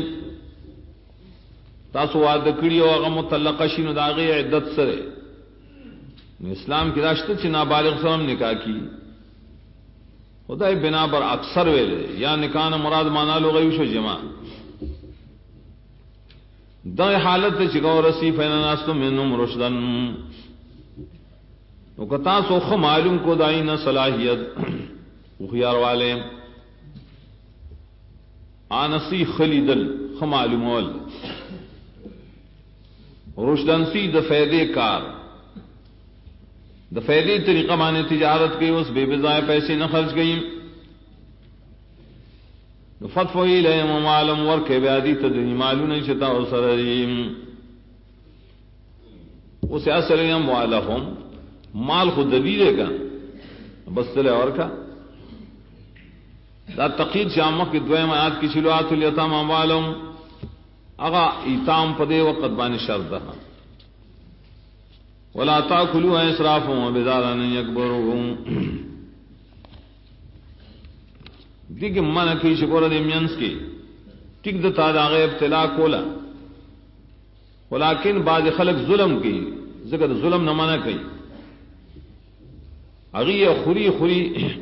تاسو وعدہ کړی او هغه مطلقه شینو دا غي عدت سره اسلام کی راشته چې نابالغ سره نکاح کی خدای بنا پر اکثر ویل یا نکاح مراد معنا لغوی شو جمع دا حالت چې ګورسی فیناناستو منهم رشدن نو کتا سو خ معلوم کو داینه صلاحیت خو خيار والے آنسی خلیدل خمالمول رشدنسی د فیدے کار د فیدے طریقہ مانے تجارت کی اس بے بضائع پیسے نہ خرچ گئی فتفوی لهم اموالهم ورکے بیادی تدنی مالو نہیں چتا اور سریم اسے اصل اموالهم مال خود دلیلے کا بس چلے اور کا دا تقید شامخ کی دویم آیات کی شلوات الیتام اموالهم اغا ایتام پدے وقت بانی شرط دہا ولا تاکلوا اسرافا وبدارا ان یکبروا دیکھ من کی شکر دیمینس کی ٹک دتا دا غیب ابتلا کولا ولیکن بعض خلق ظلم کی ذکر ظلم نہ منع کی اغی خوری خوری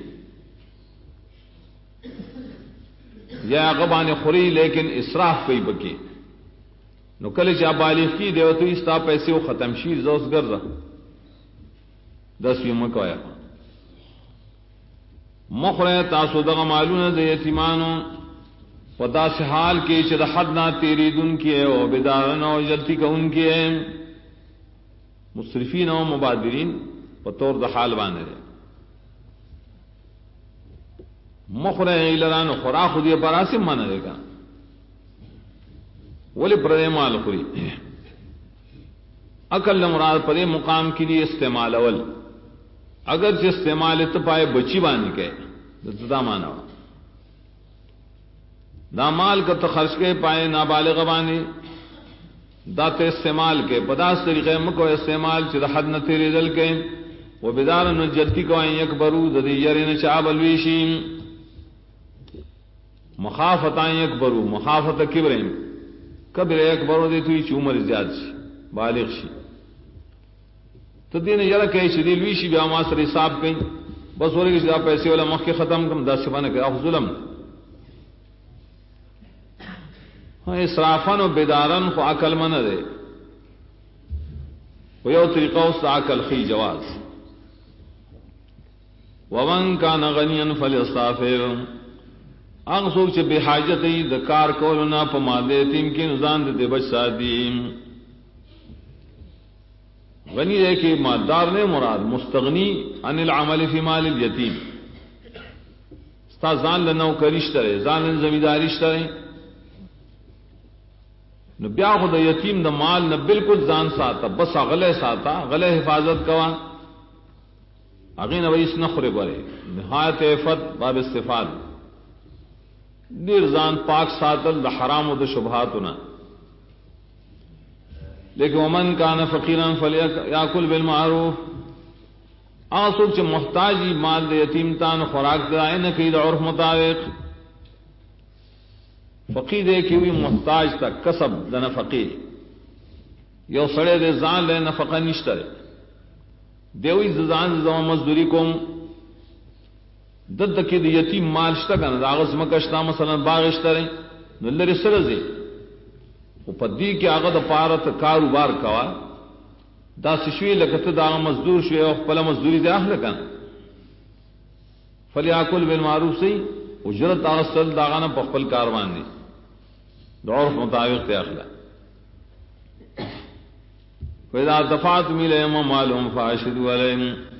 یا غبان خوری لیکن اسراف کوئی بکی نو کله چې بالغ کی دیو ته استا پیسې او ختم شي زوس ګرځه 10 یم کویا مخره تاسو دغه مالونه د یتیمانو پدا سے حال کې چې د حد نه تیریدون کې او بدارن او جلتی کون کې مصرفین او مبادرین په تور د حال باندې مخره ایلران خورا خودی پراسم مانا دے گا ولی پردے مال خوری اکل مراد پدے مقام کے لیے استعمال اول اگر جو استعمال اتپائے بچی بانی کے دا مانا دا مال کا تخرج کے پائے نابالغ بانی دا تے استعمال کے پداس طریقے مکو استعمال چی حد نہ تیرے دل کے وہ بدار نجتی کو آئیں یکبرو دا دی یرین چاب الویشیم مخافتا یکبرو مخافت کبرین کبر اکبرو دیتوی چی عمر زیاد شی بالغ شی تو دین یرا کہی چی دلوی شی بیا ما سر حساب کئی بس ورگی چی دا پیسے والا مخی ختم کم دا سفانہ کہ اخ ظلم اسرافن و بیدارن خو عقل من دے و یو طریقہ اس عقل خی جواز ومن کان غنیا فلیستعفف اغ سوک چ بے حاجت ای د کار کولنا په مال یتیم کې نزان دے بچ سادی غنی ہے کہ مالدار نے مراد مستغنی عن العمل فی مال الیتیم ستا زان لنو کرشتره زان زمیداریشتره نو بیا خود یتیم د مال نہ بالکل زان ساتا بس غلے ساتا غلے حفاظت کوا اگین ویس نخرے برے نہایت عفت باب استفاد دیر زان پاک ساتل د حرام و د شبہاتنا لیکن ومن کان فقیرا فلیاکل بالمعروف آسوک چ محتاجی مال د یتیم تان خوراک دائے نہ کہ عرف مطابق فقیر دے کی ہوئی محتاج تک کسب دنا فقیر یو سڑے دے زان لے نفقہ نشترے دیوی زان زما مزدوری کوم دد کی دی یتیم مال شتا کنا داغز مکشتا مثلا باغشترے نو لری سرزی او پدی کی آغا دا پارت کاروبار کوا دا سشوی لکت دا مزدور شوی او پلا مزدوری دے اخل کنا فلیاکل بالمعروف سی اجرت آغستل داغانا پخپل کاروان دی دعرف مطابق تے اخلا فَإِذَا دَفَعْتُمْ إِلَيْهِمْ أَمْوَالَهُمْ فَأَشْهِدُوا عَلَيْهِمْ